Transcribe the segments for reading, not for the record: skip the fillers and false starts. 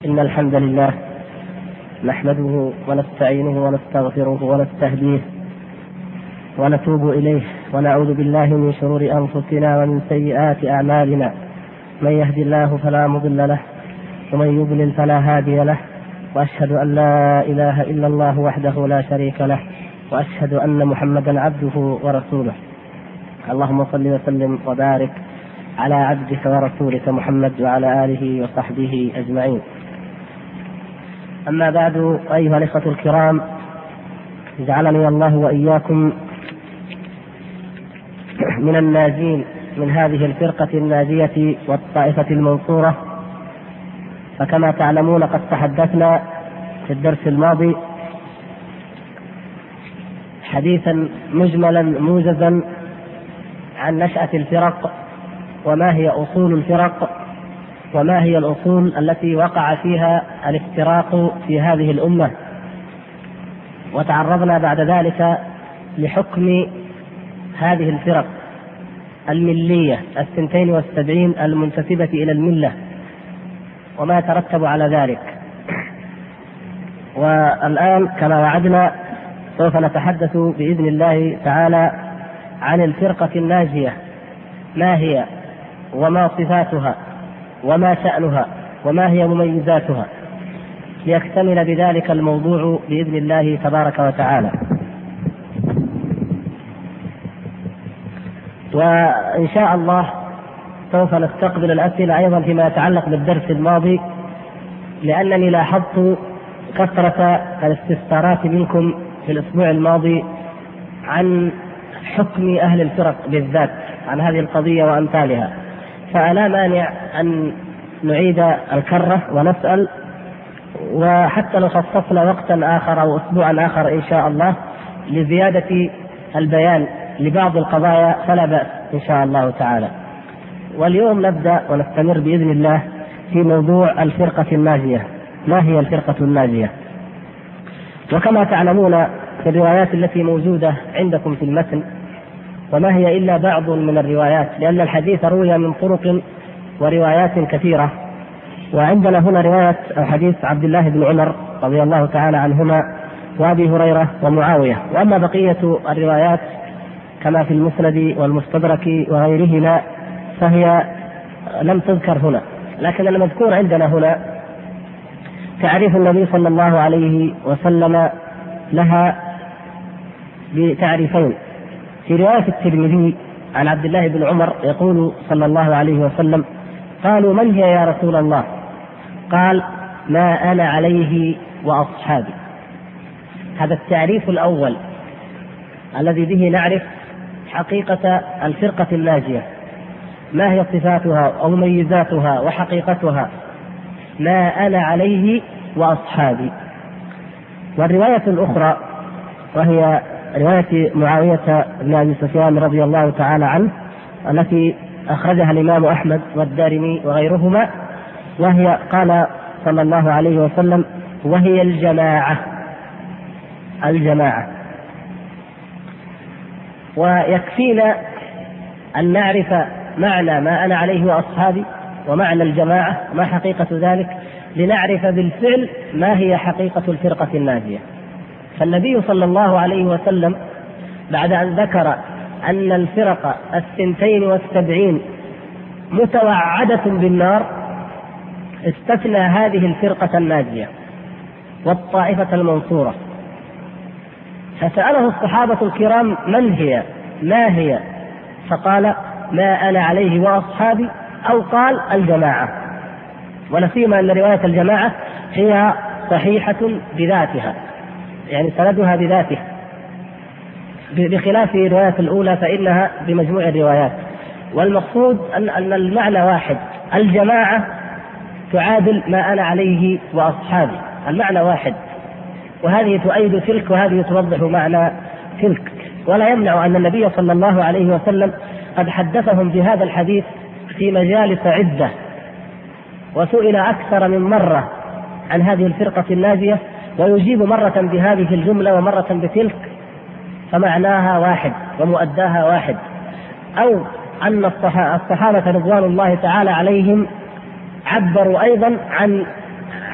إن الحمد لله نحمده ونستعينه ونستغفره ونستهديه ونتوب إليه ونعوذ بالله من شرور أنفسنا ومن سيئات أعمالنا. من يهد الله فلا مضل له ومن يضلل فلا هادي له، وأشهد أن لا إله إلا الله وحده لا شريك له، وأشهد أن محمدا عبده ورسوله. اللهم صل وسلم وبارك على عبدك ورسولك محمد وعلى آله وصحبه أجمعين. أما بعد، أيها الإخوة الكرام، جعلني الله وإياكم من الناجين من هذه الفرقة الناجية والطائفة المنصورة. فكما تعلمون قد تحدثنا في الدرس الماضي حديثا مجملا موجزا عن نشأة الفرق، وما هي أصول الفرق، وما هي الأصول التي وقع فيها الافتراق في هذه الأمة. وتعرضنا بعد ذلك لحكم هذه الفرق الملية 72 المنتسبة إلى الملة وما يترتب على ذلك. والآن كما وعدنا سوف نتحدث بإذن الله تعالى عن الفرقة الناجية، ما هي وما صفاتها وما شأنها وما هي مميزاتها، ليكتمل بذلك الموضوع بإذن الله تبارك وتعالى. وإن شاء الله سوف نستقبل الأسئلة أيضا فيما يتعلق بالدرس الماضي، لأنني لاحظت كثرة الاستفسارات منكم في الأسبوع الماضي عن حكم أهل الفرق بالذات، عن هذه القضية وأمثالها. فلا مانع أن نعيد الكرة ونسأل، وحتى لو خصصنا وقتا آخر أو أسبوعا آخر إن شاء الله لزيادة البيان لبعض القضايا فلا بأس إن شاء الله تعالى. واليوم نبدأ ونستمر بإذن الله في موضوع الفرقة الناجية. ما هي الفرقة الناجية؟ وكما تعلمون في الروايات التي موجودة عندكم في المتن، وما هي إلا بعض من الروايات، لأن الحديث روي من طرق وروايات كثيرة. وعندنا هنا رواية حديث عبد الله بن عمر رضي الله تعالى عنهما وأبي هريرة ومعاوية. وأما بقية الروايات كما في المسند والمستدرك وغيرهما فهي لم تذكر هنا، لكن المذكور عندنا هنا تعريف النبي صلى الله عليه وسلم لها بتعريفين. في رواية الترمذي عن عبد الله بن عمر يقول صلى الله عليه وسلم: قالوا من هي يا رسول الله؟ قال: ما أنا عليه وأصحابي. هذا التعريف الأول الذي به نعرف حقيقة الفرقة الناجية، ما هي صفاتها ومميزاتها وحقيقتها. ما أنا عليه وأصحابي. والرواية الأخرى وهي رواية معاوية بن أبي سفيان رضي الله تعالى عنه التي أخرجها الإمام أحمد والدارمي وغيرهما، وهي قال صلى الله عليه وسلم: وهي الجماعة. ويكفينا أن نعرف معنى ما أنا عليه وأصحابي ومعنى الجماعة ما حقيقة ذلك، لنعرف بالفعل ما هي حقيقة الفرقة الناجية. فالنبي صلى الله عليه وسلم بعد أن ذكر أن الفرق 72 متوعدة بالنار استثنى هذه الفرقة الناجية والطائفة المنصورة. فسأله الصحابة الكرام: من هي؟ ما هي؟ فقال: ما أنا عليه وأصحابي، أو قال الجماعة. ونسيما أن رواية الجماعة هي صحيحة بذاتها، يعني سندها بذاته، بخلاف الرواية الأولى فإنها بمجموع الروايات. والمقصود أن المعنى واحد، الجماعة تعادل ما أنا عليه وأصحابي، المعنى واحد، وهذه تؤيد تلك وهذه توضح معنى تلك. ولا يمنع أن النبي صلى الله عليه وسلم قد حدثهم بهذا الحديث في مجالس عدة، وسئل أكثر من مرة عن هذه الفرقة الناجية، ويجيب مرة بهذه الجملة ومرة بتلك، فمعناها واحد ومؤداها واحد. أو أن الصحابة رضوان الله تعالى عليهم عبروا أيضا عن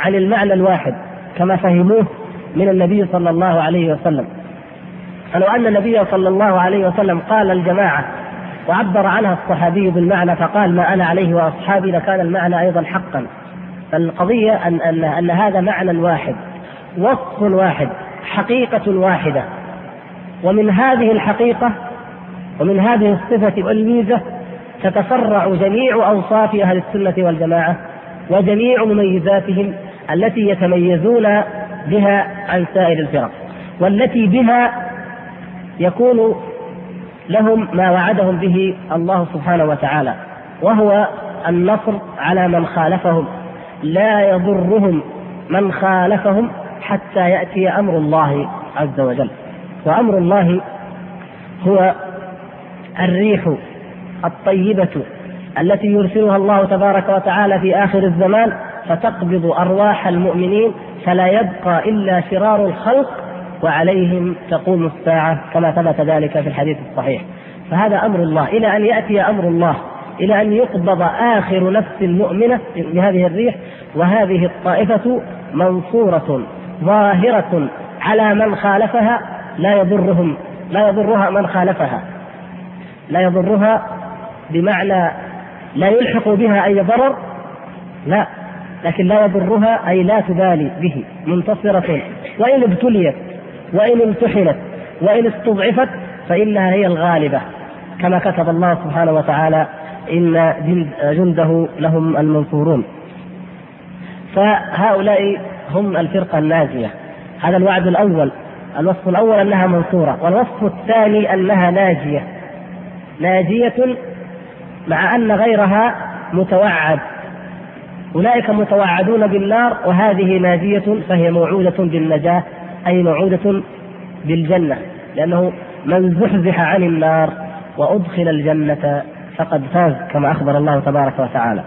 عن المعنى الواحد كما فهموه من النبي صلى الله عليه وسلم. فلو أن النبي صلى الله عليه وسلم قال الجماعة وعبر عنها الصحابي بالمعنى فقال ما أنا عليه وأصحابي لكان المعنى أيضا حقا. فالقضية أن هذا معنى واحد، وصف واحد، حقيقة واحدة، ومن هذه الحقيقة ومن هذه الصفة والميزة تتفرع جميع أوصاف أهل السنة والجماعة وجميع مميزاتهم التي يتميزون بها عن سائر الفرق، والتي بها يكون لهم ما وعدهم به الله سبحانه وتعالى، وهو النصر على من خالفهم، لا يضرهم من خالفهم حتى يأتي أمر الله عز وجل. وأمر الله هو الريح الطيبة التي يرسلها الله تبارك وتعالى في آخر الزمان فتقبض أرواح المؤمنين فلا يبقى إلا شرار الخلق وعليهم تقوم الساعة كما ثبت ذلك في الحديث الصحيح. فهذا أمر الله إلى أن يأتي أمر الله، إلى أن يقبض آخر نفس مؤمنة بهذه الريح، وهذه الطائفة منصورة ظاهرة على من خالفها، لا يضرها من خالفها، لا يضرها بمعنى لا يلحق بها أي ضرر، لا، لكن لا يضرها أي لا تبالي به، منتصرة، وإن ابتليت وإن امتحنت وإن استضعفت فإنها هي الغالبة، كما كتب الله سبحانه وتعالى إن جنده لهم المنصورون. فهؤلاء هم الفرقة الناجية. هذا الوعد الأول، الوصف الأول أنها منصورة، والوصف الثاني أنها ناجية مع أن غيرها متوعد. أولئك متوعدون بالنار وهذه ناجية، فهي موعودة بالنجاة أي موعودة بالجنة، لأنه من زحزح عن النار وأدخل الجنة فقد فاز كما أخبر الله تبارك وتعالى.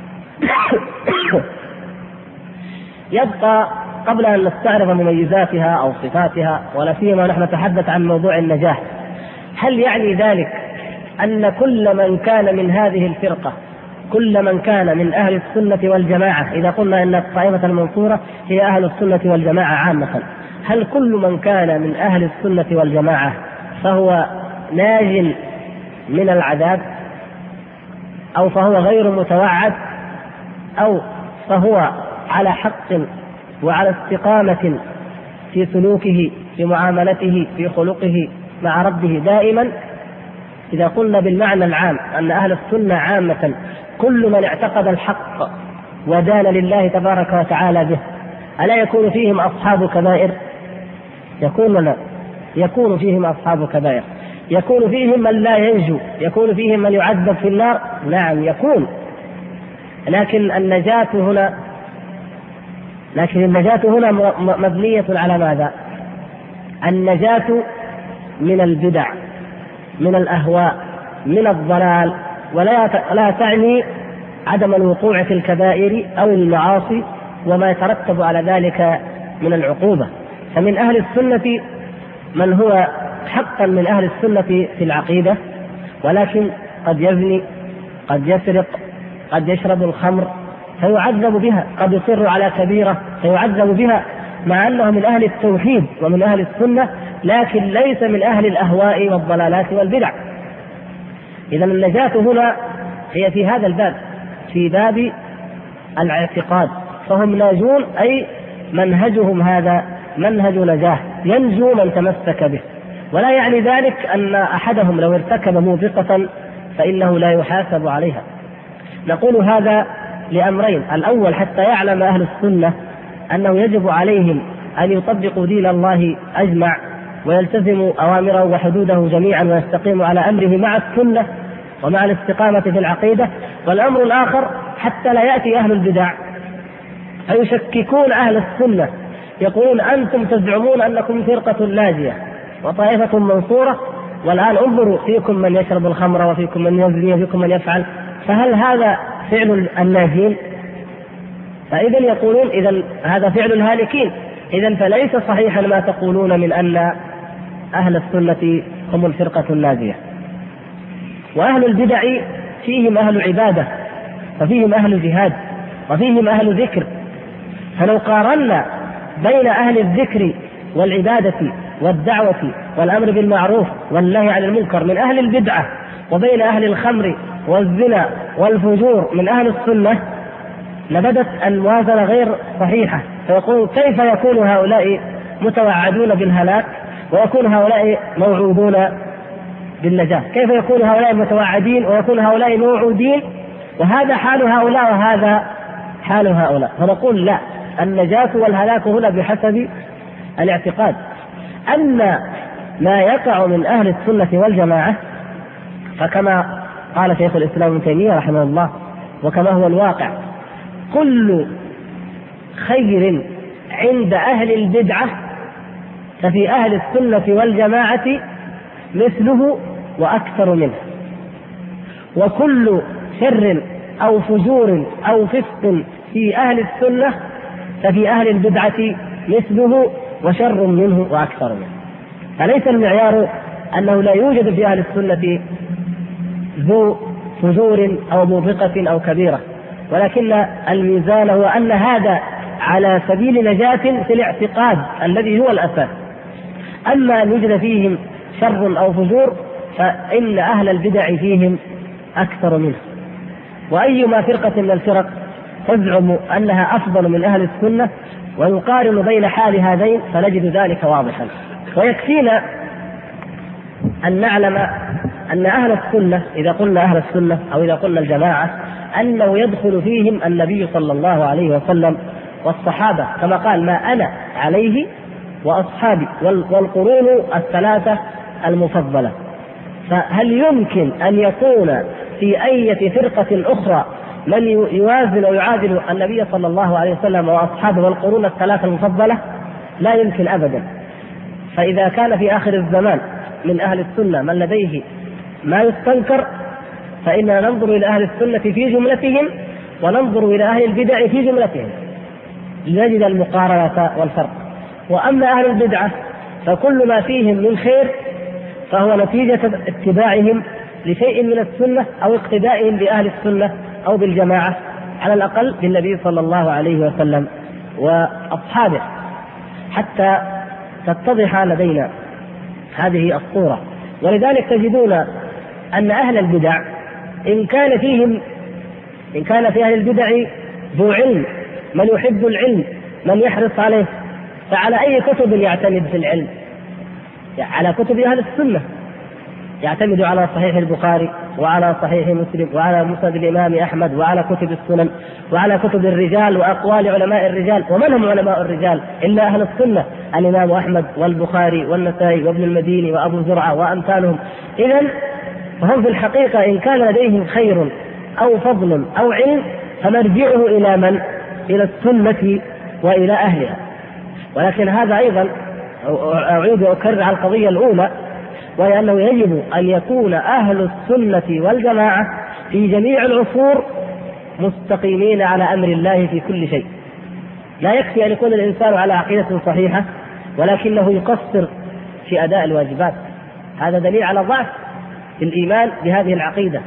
يبقى قبل أن نستعرض مميزاتها أو صفاتها، ولا سيما نحن نتحدث عن موضوع النجاة، هل يعني ذلك أن كل من كان من هذه الفرقة، كل من كان من أهل السنة والجماعة، إذا قلنا أن الطائفة المنصورة هي أهل السنة والجماعة عامة، هل كل من كان من أهل السنة والجماعة فهو ناج من العذاب، أو فهو غير متوعد، أو فهو على حق وعلى استقامة في سلوكه، في معاملته، في خلقه مع ربه دائما؟ إذا قلنا بالمعنى العام أن أهل السنة عامة كل من اعتقد الحق ودان لله تبارك وتعالى به، ألا يكون فيهم أصحاب كبائر؟ يكون فيهم أصحاب كبائر، يكون فيهم من لا ينجو، يكون فيهم من يعذب في النار، نعم يكون، لكن النجاة هنا مبنية على ماذا؟ النجاة من البدع، من الأهواء، من الضلال، ولا تعني عدم الوقوع في الكبائر أو المعاصي وما يترتب على ذلك من العقوبة. فمن أهل السنة من هو حقا من أهل السنة في العقيدة، ولكن قد يزني، قد يسرق، قد يشرب الخمر فيعذب بها، قد يصر على كبيرة فيعذب بها، مع أنه من أهل التوحيد ومن أهل السنة، لكن ليس من أهل الأهواء والضلالات والبدع. إذا النجاة هنا هي في هذا الباب، في باب الاعتقاد، فهم ناجون أي منهجهم هذا منهج نجاة، ينجو من تمسك به. ولا يعني ذلك أن أحدهم لو ارتكب موبقة فإنه لا يحاسب عليها. نقول هذا لأمرين: الأول حتى يعلم أهل السنة أنه يجب عليهم أن يطبقوا دين الله أجمع ويلتزموا أوامره وحدوده جميعا ويستقيموا على أمره مع السنة ومع الاستقامة في العقيدة. والأمر الآخر حتى لا يأتي أهل البدع فيشككون أهل السنة، يقولون أنتم تزعمون أنكم فرقة ناجية وطائفة منصورة، والآن انظروا فيكم من يشرب الخمر وفيكم من يزني وفيكم من يفعل، فهل هذا فعل الناجين؟ فإذا يقولون إذا هذا فعل الهالكين. إذا فليس صحيحا ما تقولون من أن أهل السنة هم الفرقة الناجية. وأهل البدع فيهم أهل عبادة، وفيهم أهل جهاد، وفيهم أهل ذكر، فلو قارنا بين أهل الذكر والعبادة والدعوة والأمر بالمعروف والنهي عن المنكر من أهل البدعة وبين أهل الخمر والزنا والفجور من أهل السنة لبدت الموازنة غير صحيحة. فيقول كيف يكون هؤلاء متوعدون بالهلاك ويكون هؤلاء موعودون بالنجاة؟ كيف يكون هؤلاء متوعدين ويكون هؤلاء موعودين؟ وهذا حال هؤلاء وهذا حال هؤلاء. فنقول لا، النجاة والهلاك هنا بحسب الاعتقاد. أما ما يقع من أهل السنة والجماعة فكما قال شيخ الإسلام ابن تيمية رحمه الله وكما هو الواقع، كل خير عند أهل البدعة ففي أهل السنة والجماعة مثله وأكثر منه، وكل شر أو فجور أو فسق في أهل السنة ففي أهل البدعة مثله وشر منه وأكثر منه. فليس المعيار أنه لا يوجد في أهل السنة ذو فجور أو موبقة أو كبيرة، ولكن الميزان هو أن هذا على سبيل نجاة في الاعتقاد الذي هو الأساس. أما أن يوجد فيهم شر أو فجور فإن أهل البدع فيهم أكثر منه. وأيما فرقة من الفرق تزعم أنها أفضل من أهل السنة ونقارن بين حال هذين فنجد ذلك واضحا. ويكفينا أن نعلم أن أهل السنة إذا قلنا أهل السنة أو إذا قلنا الجماعة أنه يدخل فيهم النبي صلى الله عليه وسلم والصحابة كما قال ما أنا عليه وأصحابي والقرون الثلاثة المفضلة. فهل يمكن أن يكون في أي فرقة أخرى من يوازن ويعادل النبي صلى الله عليه وسلم وأصحابه والقرون الثلاثة المفضلة؟ لا يمكن أبدا. فإذا كان في آخر الزمان من أهل السنة من لديه ما يستنكر فإننا ننظر إلى أهل السنة في جملتهم وننظر إلى أهل البدع في جملتهم لنجد المقارنة والفرق. وأما أهل البدعة فكل ما فيهم من خير فهو نتيجة اتباعهم لشيء من السنة أو اقتدائهم بأهل السنة أو بالجماعة على الأقل بالنبي صلى الله عليه وسلم وأصحابه، حتى تتضح لدينا هذه الصورة. ولذلك تجدون أن أهل البدع إن كان في أهل البدع ذو علم، من يحب العلم، من يحرص عليه، فعلى أي كتب يعتمد في العلم؟ على كتب أهل السنة، يعتمد على صحيح البخاري وعلى صحيح مسلم وعلى مسند الإمام أحمد وعلى كتب السنن وعلى كتب الرجال وأقوال علماء الرجال. ومن هم علماء الرجال إلا أهل السنة؟ الإمام أحمد والبخاري والنسائي وابن المديني وأبو زرعة وأمثالهم. إذن فهم في الحقيقة إن كان لديهم خير أو فضل أو علم فمرجعه إلى من؟ إلى السنة وإلى أهلها. ولكن هذا أيضا أعيد وأكرر على القضية الأولى، وهي أنه يجب أن يكون أهل السنة والجماعة في جميع العصور مستقيمين على أمر الله في كل شيء. لا يكفي أن يكون الإنسان على عقيدة صحيحة ولكنه يقصر في أداء الواجبات، هذا دليل على ضعف الإيمان بهذه العقيدة.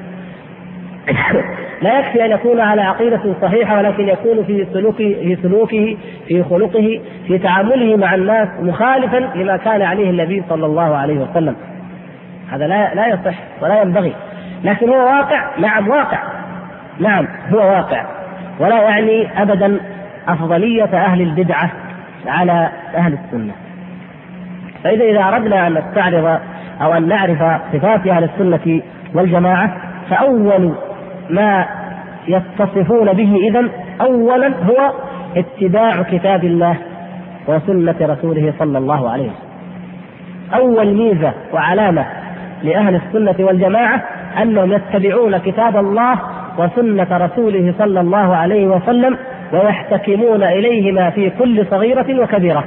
لا يكفي أن يكون على عقيدة صحيحة ولكن يكون في سلوكه في خلقه في تعامله مع الناس مخالفا لما كان عليه النبي صلى الله عليه وسلم. هذا لا يصح ولا ينبغي. لكن هو واقع، نعم واقع، نعم هو واقع، ولا يعني أبدا أفضلية أهل البدعة على أهل السنة. فإذا أردنا أن نستعرض أو أن نعرف صفات أهل السنة والجماعة فأول ما يتصفون به إذن أولا هو اتباع كتاب الله وسنة رسوله صلى الله عليه وسلم. أول ميزة وعلامة لأهل السنة والجماعة أنهم يتبعون كتاب الله وسنة رسوله صلى الله عليه وسلم ويحتكمون إليهما في كل صغيرة وكبيرة.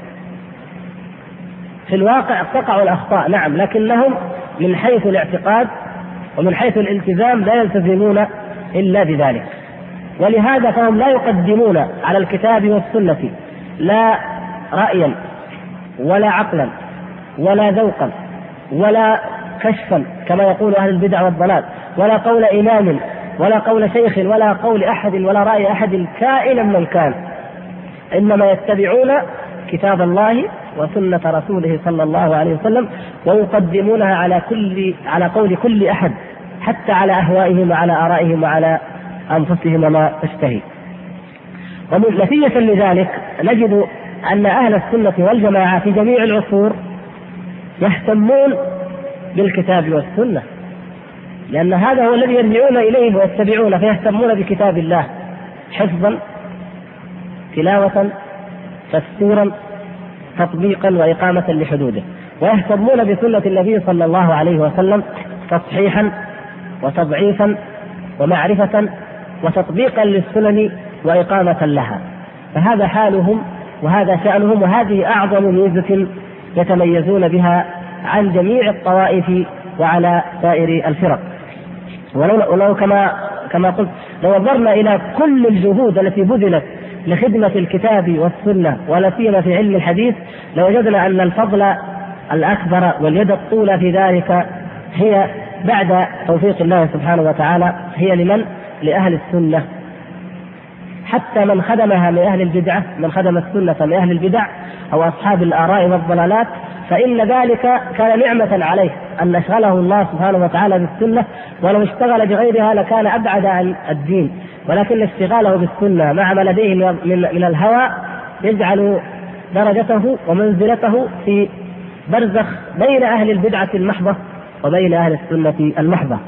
في الواقع تقع الأخطاء نعم، لكنهم من حيث الاعتقاد ومن حيث الالتزام لا يلتزمون إلا بذلك. ولهذا فهم لا يقدمون على الكتاب والسنة لا رأيا ولا عقلا ولا ذوقا ولا كشفا كما يقول أهل البدع والضلال، ولا قول إمام ولا قول شيخ ولا قول أحد ولا رأي أحد كائنا من كان، إنما يتبعون كتاب الله وسنة رسوله صلى الله عليه وسلم، ويقدمونها على قول كل أحد، حتى على أهوائهم وعلى آرائهم وعلى أنفسهم وما تشتهي. ونتيجة لذلك نجد أن أهل السنة والجماعة في جميع العصور يهتمون بالكتاب والسنة، لأن هذا هو الذي يرجعون إليه ويتبعون، فيهتمون بكتاب الله حفظا، تلاوة، تفسيرا، تطبيقا، وإقامة لحدوده، ويهتمون بسنة النبي صلى الله عليه وسلم تصحيحا وتضعيفا ومعرفة وتطبيقا للسنن وإقامة لها. فهذا حالهم وهذا شأنهم، وهذه أعظم ميزة يتميزون بها عن جميع الطوائف وعلى سائر الفرق. ولو كما قلت، لو نظرنا إلى كل الجهود التي بذلت لخدمة الكتاب والسنة ولا سيما في علم الحديث، لوجدنا أن الفضل الأكبر واليد الطولى في ذلك هي بعد توفيق الله سبحانه وتعالى هي لمن؟ لأهل السنة. حتى من خدمها من أهل البدعة، من خدم السنة من أهل البدع أو أصحاب الآراء والضلالات، فإن ذلك كان نعمة عليه أن أشغله الله سبحانه وتعالى بالسنة، ولو اشتغل بغيرها لكان أبعد عن الدين، ولكن اشتغاله بالسنة مع ما لديه من الهوى يجعل درجته ومنزلته في برزخ بين أهل البدعة المحضة وبين أهل السنة المحضة.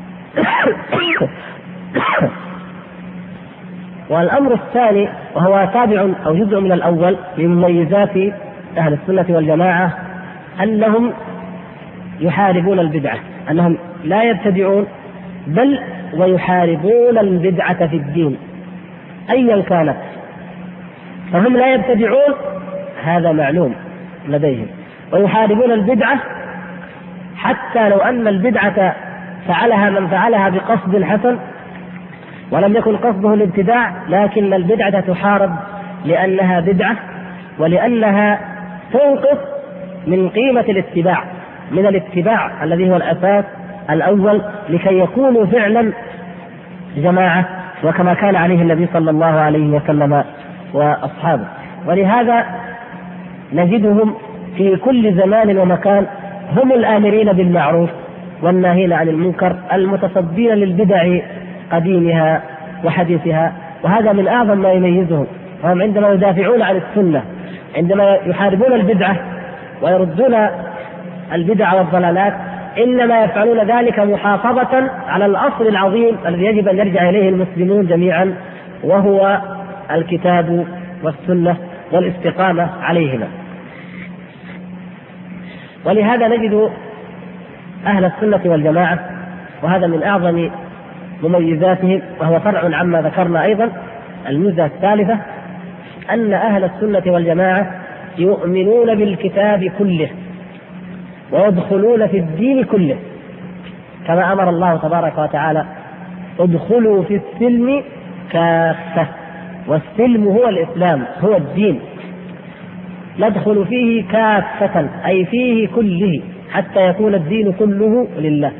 والأمر الثاني، وهو تابع أو جزء من الأول من مميزات أهل السنة والجماعة، أنهم يحاربون البدعة، أنهم لا يبتدعون بل ويحاربون البدعة في الدين أيا كانت. فهم لا يبتدعون، هذا معلوم لديهم، ويحاربون البدعة حتى لو أن البدعة فعلها من فعلها بقصد حسن ولم يكن قصده الابتداع، لكن البدعة تحارب لأنها بدعة ولأنها تنقص من قيمة الاتباع، من الاتباع الذي هو الأساس الأول لكي يكونوا فعلا جماعة، وكما كان عليه النبي صلى الله عليه وسلم وأصحابه. ولهذا نجدهم في كل زمان ومكان هم الآمرين بالمعروف والناهين عن المنكر، المتصدين للبدع قديمها وحديثها. وهذا من أعظم ما يميزهم، وهم عندما يدافعون عن السنة، عندما يحاربون البدعة ويردون البدع والضلالات، إنما يفعلون ذلك محافظة على الأصل العظيم الذي يجب أن يرجع إليه المسلمون جميعا، وهو الكتاب والسنة والاستقامة عليهما. ولهذا نجد أهل السنة والجماعة، وهذا من أعظم مميزاتهم، وهو فرع عما ذكرنا أيضا. الميزة الثالثة أن أهل السنة والجماعة يؤمنون بالكتاب كله ويدخلون في الدين كله، كما أمر الله تبارك وتعالى: ادخلوا في السلم كافة. والسلم هو الإسلام، هو الدين، ندخل فيه كافة أي فيه كله حتى يكون الدين كله لله.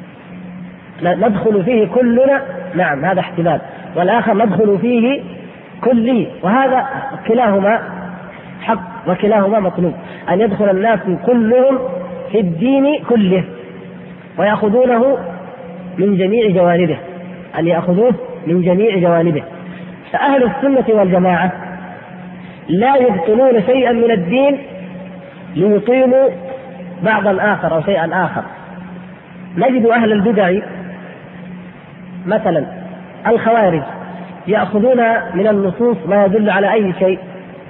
ندخل فيه كلنا، نعم هذا احتمال، والآخر ندخل فيه كله، وهذا كلاهما حق وكلاهما مطلوب، أن يدخل الناس كلهم في الدين كله ويأخذونه من جميع جوانبه، أن يأخذوه من جميع جوانبه. فأهل السنة والجماعة لا يبطلون شيئا من الدين ليقيموا بعضا آخر أو شيئا آخر. نجد أهل البدع مثلا الخوارج يأخذون من النصوص ما يدل على أي شيء،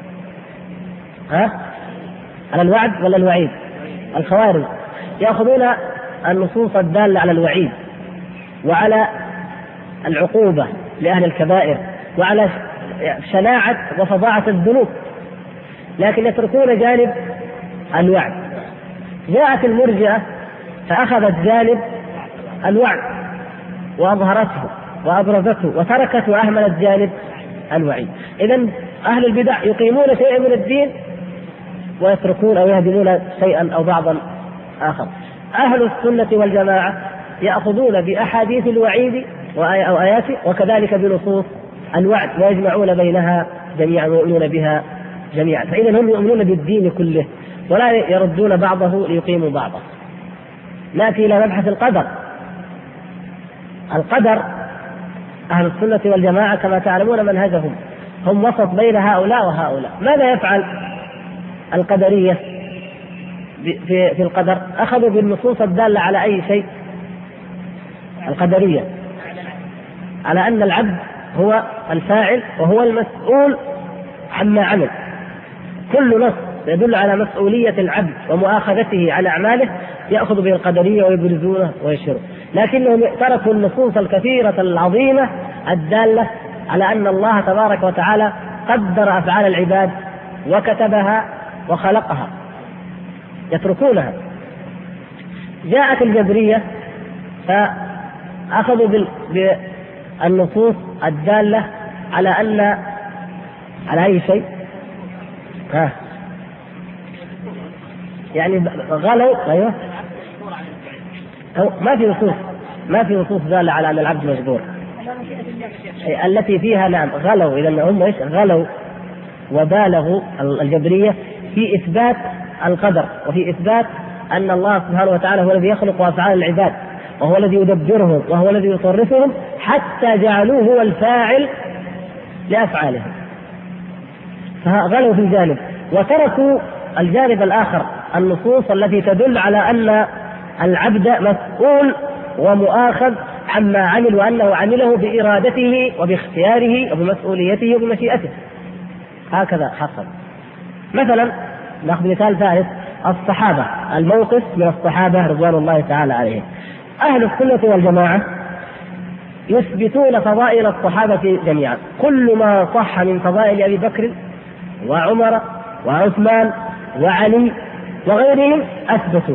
على الوعد ولا الوعيد؟ الخوارج يأخذون النصوص الدالة على الوعيد وعلى العقوبة لأهل الكبائر وعلى شناعة وفظاعة الذنوب، لكن يتركون جانب الوعد. جاءت المرجئة فأخذت جانب الوعد وأظهرته وأبرزته وتركت وأهملت جانب الوعيد. إذن أهل البدع يقيمون شيئا من الدين ويتركون أو يهدمون شيئا أو بعضا آخر. أهل السنة والجماعة يأخذون بأحاديث الوعيد أو آياته وكذلك بنصوص الوعد ويجمعون بينها جميعا ويؤمنون بها جميعا. فإذا هم يؤمنون بالدين كله ولا يردون بعضه ليقيموا بعضه. نأتي إلى مبحث القدر. القدر أهل السنة والجماعة كما تعلمون منهجهم هم وسط بين هؤلاء وهؤلاء. ماذا يفعل القدرية في القدر؟ أخذوا بالنصوص الدالة على أي شيء؟ القدرية على أن العبد هو الفاعل وهو المسؤول عما عمل. كل نص يدل على مسؤولية العبد ومؤاخذته على أعماله يأخذ به القدرية ويبرزونه ويشيره، لكنهم تركوا النصوص الكثيرة العظيمة الدالة على أن الله تبارك وتعالى قدر أفعال العباد وكتبها وخلقها، يتركونها. جاءت الجبرية فأخذوا بالنصوص الدالة على أن على أي شيء يعني غلوا. أيوه ما في نصوص دالة على أن العبد مجبور التي فيها نعم غلوا. إذا هم غلوا وبالغوا الجبرية في إثبات القدر وفي إثبات أن الله سبحانه وتعالى هو الذي يخلق أفعال العباد وهو الذي يدبرهم وهو الذي يصرفهم، حتى جعلوه هو الفاعل لأفعالهم. فغلوا في جانب وتركوا الجانب الآخر، النصوص التي تدل على أن العبد مسؤول ومؤاخذ عما عمل وأنه عمله بإرادته وباختياره وبمسؤوليته وبمشيئته. هكذا حصل. مثلا نأخذ مثال ثالث، الصحابة، الموقف من الصحابة رضوان الله تعالى عليهم. أهل السنة والجماعة يثبتون فضائل الصحابة جميعا، كل ما صح من فضائل أبي بكر وعمر وعثمان وعلي وغيرهم أثبتوه.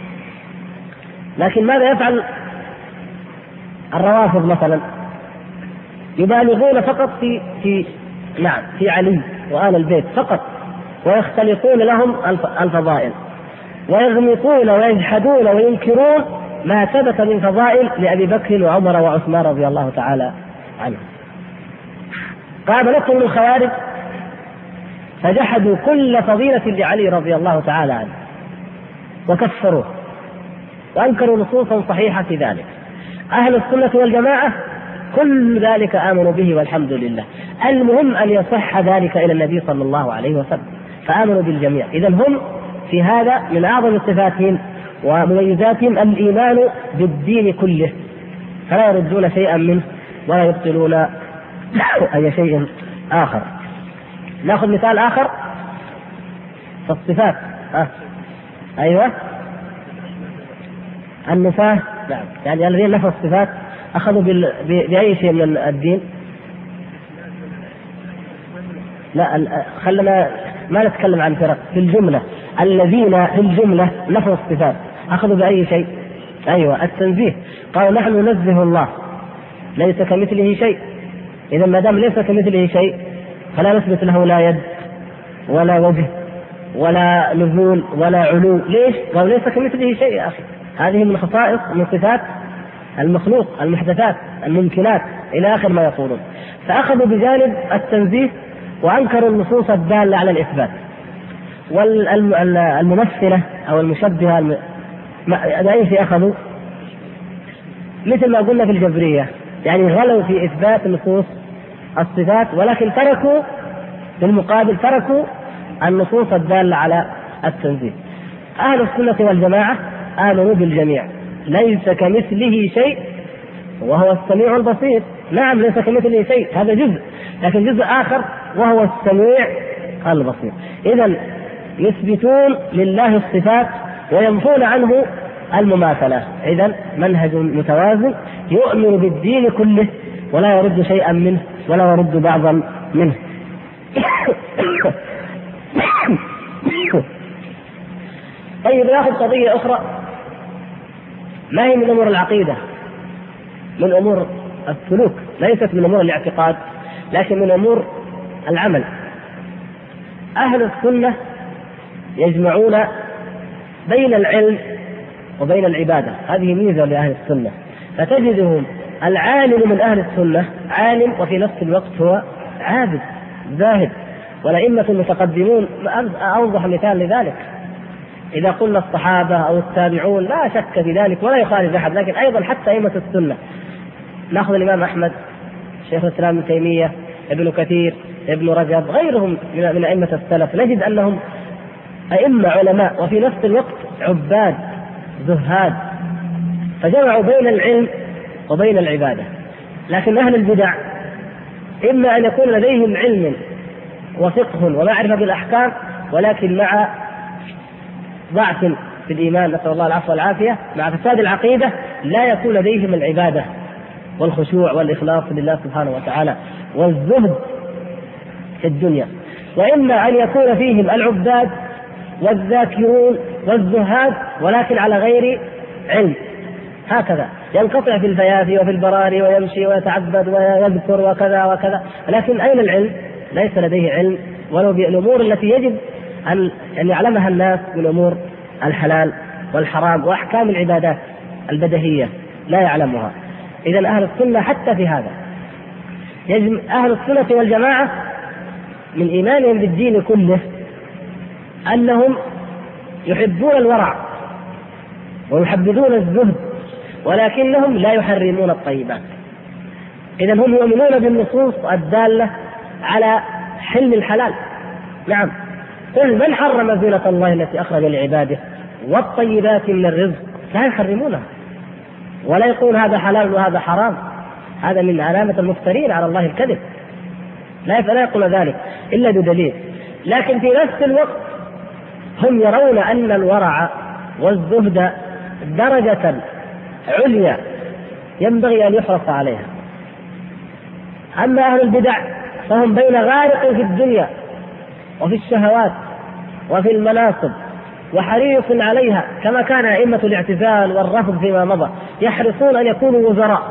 لكن ماذا يفعل الروافض مثلا؟ يبالغون فقط في علي وآل البيت فقط، ويختلقون لهم الفضائل ويغمقون ويجحدون وينكرون ما ثبت من فضائل لأبي بكر وعمر وعثمان رضي الله تعالى عنهم. قابلتهم الخوارج فجحدوا كل فضيلة لعلي رضي الله تعالى عنه وكفروه وأنكروا نصوصا صحيحة في ذلك. أهل السنة والجماعة كل ذلك آمنوا به والحمد لله. المهم أن يصح ذلك إلى النبي صلى الله عليه وسلم، فآمنوا بالجميع. إذن هم في هذا من أعظم صفاتهم ومميزاتهم الإيمان بالدين كله، فلا يردون شيئا منه ولا يبطلون أي شيء آخر. نأخذ مثال آخر في الصفات. أيوة النفاة، نعم، يعني الذين نفوا الصفات أخذوا بأي شيء من الدين؟ لا، خلنا ما نتكلم عن فرق، في الجملة الذين في الجملة نفوا الصفات أخذوا بأي شيء؟ أيوة التنزيه. قالوا نحن ننزه الله ليس كمثله شيء. إذا ما دام ليس كمثله شيء فلا نثبت له لا يد ولا وجه ولا نزول ولا علو. ليش؟ قالوا ليس كمثله شيء يا أخي. هذه من خصائص من صفات المخلوق، المحدثات، الممكنات، إلى آخر ما يقولون. فأخذوا بجانب التنزيه وأنكروا النصوص الدالة على الإثبات. والممثلة أو المشبهة بأي شيء أخذوا؟ مثل ما قلنا في الجبرية، يعني غلوا في إثبات نصوص الصفات، ولكن تركوا في المقابل تركوا النصوص الدالة على التنزيه. أهل السنة والجماعة آمنوا بالجميع، ليس كمثله شيء وهو السميع البصير. نعم ليس كمثله شيء، هذا جزء، لكن جزء آخر وهو السميع البصير. إذن يثبتون لله الصفات وينفون عنه المماثلة. إذن منهج متوازن يؤمن بالدين كله ولا يرد شيئا منه ولا يرد بعضا منه. طيب ناخذ قضية أخرى، ما هي من أمور العقيدة، من أمور السلوك، ليست من أمور الاعتقاد لكن من أمور العمل. أهل السنة يجمعون بين العلم وبين العبادة، هذه ميزة لأهل السنة. فتجدهم العالم من أهل السنة عالم وفي نفس الوقت هو عابد، زاهد، والأئمة المتقدمون أوضح مثال لذلك. إذا قلنا الصحابة أو التابعون لا شك في ذلك ولا يخالف أحد، لكن أيضا حتى أئمة السنة، نأخذ الإمام أحمد، شيخ الإسلام ابن تيمية، ابن كثير، ابن رجب، غيرهم من أئمة السلف، نجد أنهم أئمة علماء وفي نفس الوقت عباد زهاد، فجمعوا بين العلم وبين العبادة. لكن أهل البدع إما أن يكون لديهم علم وفقه ومعرفة بالأحكام، ولكن مع ضعف في الإيمان، نسأل الله العفو والعافية، مع فساد العقيدة لا يكون لديهم العبادة والخشوع والإخلاص لله سبحانه وتعالى والزهد في الدنيا. وإما أن يكون فيهم العباد والذاكرون والزهاد ولكن على غير علم، هكذا ينقطع في الفيافي وفي البراري ويمشي ويتعبد ويذكر وكذا وكذا، لكن أين العلم؟ ليس لديه علم ولو بالأمور التي يجب أن يعلمها الناس من أمور الحلال والحرام وأحكام العبادات البديهية لا يعلمها. إذن أهل السنة حتى في هذا يجب أهل السنة والجماعة من إيمانهم بالدين كله أنهم يحبون الورع ويحبذون الزهد، ولكنهم لا يحرمون الطيبات. إذن هم يؤمنون بالنصوص الدالة على حل الحلال. نعم، قل من حرم زينة الله التي أخرج لعباده والطيبات من الرزق، لا يحرمونها ولا يقول هذا حلال وهذا حرام، هذا من علامة المفترين على الله الكذب، لا يقول ذلك إلا بدليل. لكن في نفس الوقت هم يرون أن الورع والزهد درجة عليا ينبغي أن يحرص عليها. أما أهل البدع فهم بين غارق في الدنيا وفي الشهوات وفي المناصب وحريص عليها، كما كان أئمة الاعتزال والرفض فيما مضى يحرصون أن يكونوا وزراء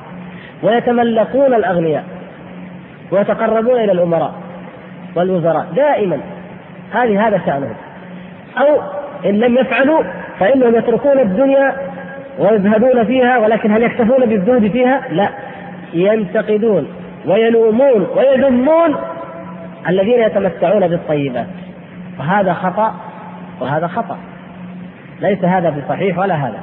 ويتملكون الأغنياء ويتقربون إلى الأمراء والوزراء دائما، هذا شأنهم. أو إن لم يفعلوا فإنهم يتركون الدنيا ويزهدون فيها، ولكن هل يكتفون بالزهد فيها؟ لا، ينتقدون ويلومون ويذمون الذين يتمتعون بالطيبات، وهذا خطأ وهذا خطأ، ليس هذا بصحيح ولا هذا.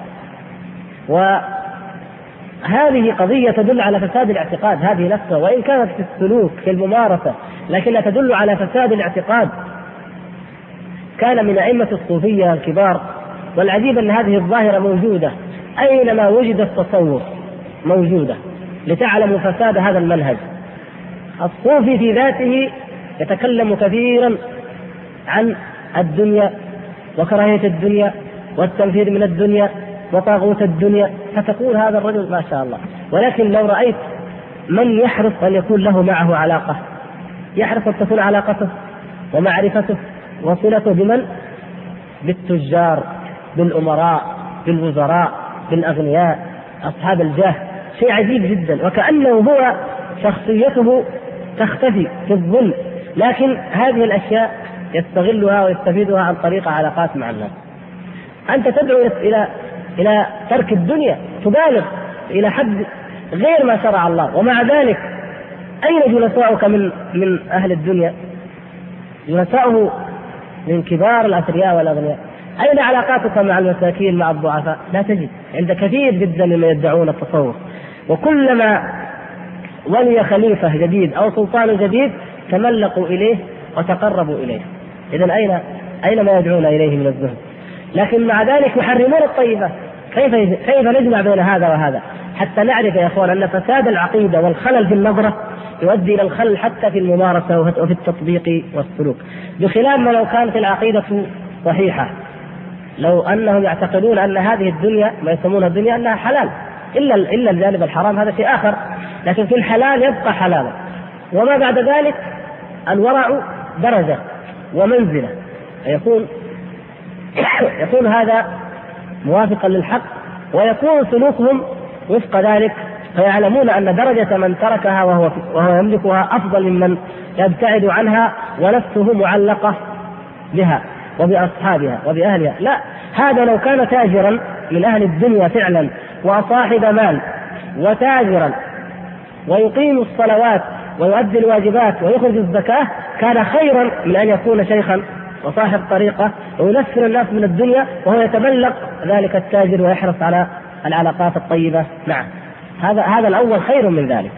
وهذه قضية تدل على فساد الاعتقاد هذه نفسها، وإن كانت في السلوك في الممارسة لكنها تدل على فساد الاعتقاد. كان من أئمة الصوفية الكبار، والعجيب أن هذه الظاهرة موجودة أينما وجد التصوف، موجودة، لتعلموا فساد هذا المنهج. الصوفي في ذاته يتكلم كثيرا عن الدنيا وكراهية الدنيا والتنفير من الدنيا وطاغوت الدنيا، فتقول هذا الرجل ما شاء الله. ولكن لو رأيت من يحرص أن يكون له معه علاقة، يحرص أن تكون علاقته ومعرفته وصلته بمن؟ بالتجار، بالأمراء، بالوزراء، بالأغنياء، أصحاب الجاه، شيء عجيب جدا، وكأنه هو شخصيته تختفي في الظل، لكن هذه الأشياء يستغلها ويستفيدها عن طريق علاقات مع الناس. أنت تدعو إلى ترك الدنيا، تبالغ إلى حد غير ما شرع الله، ومع ذلك أين جلساؤك من أهل الدنيا؟ جلساؤه من كبار الأثرياء والأغنياء. أين علاقاتك مع المساكين مع الضعفاء؟ لا تجد عند كثير جدا مما يدعون التصوف. وكلما ولي خليفة جديد أو سلطان جديد تملقوا إليه وتقربوا إليه. إذن أين ما يدعون إليه من الزهد؟ لكن مع ذلك يحرمون الطيبات. كيف نجمع بين هذا وهذا؟ حتى نعرف يا أخوان أن فساد العقيدة والخلل في النظرة يؤدي إلى الخلل حتى في الممارسة وفي التطبيق والسلوك، بخلاف ما لو كانت العقيدة صحيحة، لو أنهم يعتقدون أن هذه الدنيا ما يسمونها الدنيا أنها حلال إلا الجانب الحرام، هذا شيء آخر، لكن في الحلال يبقى حلالا، وما بعد ذلك الورع درجة ومنزلة، يكون هذا موافقا للحق، ويكون سلوكهم وفق ذلك، فيعلمون أن درجة من تركها وهو يملكها أفضل ممن يبتعد عنها ونفسه معلقة بها وبأصحابها وبأهلها. لا، هذا لو كان تاجرا من أهل الدنيا فعلا وصاحب مال وتاجرا ويقيم الصلوات ويؤدي الواجبات ويخرج الزكاة كان خيرا من أن يكون شيخا وصاحب طريقة وينفر الناس من الدنيا وهو يتبلغ ذلك التاجر ويحرص على العلاقات الطيبة معه. هذا الأول خير من ذلك.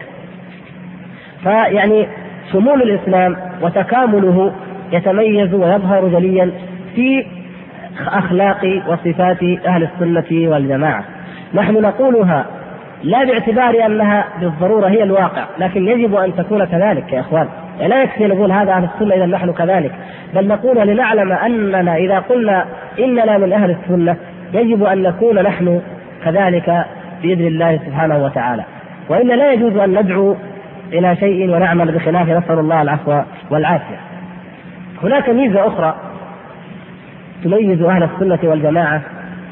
فيعني شمول الإسلام وتكامله يتميز ويظهر جليا في أخلاق وصفات أهل السنة والجماعة. نحن نقولها لا باعتبار أنها بالضرورة هي الواقع، لكن يجب أن تكون كذلك يا إخوان. لا يكفي نقول هذا أهل السنة إذا نحن كذلك، بل نقول لنعلم أننا إذا قلنا إننا من أهل السنة يجب أن نكون نحن كذلك بإذن الله سبحانه وتعالى، وإلا لا يجوز أن ندعو إلى شيء ونعمل بخلافه، نسأل الله العفو والعافية. هناك ميزة أخرى تميز أهل السنة والجماعة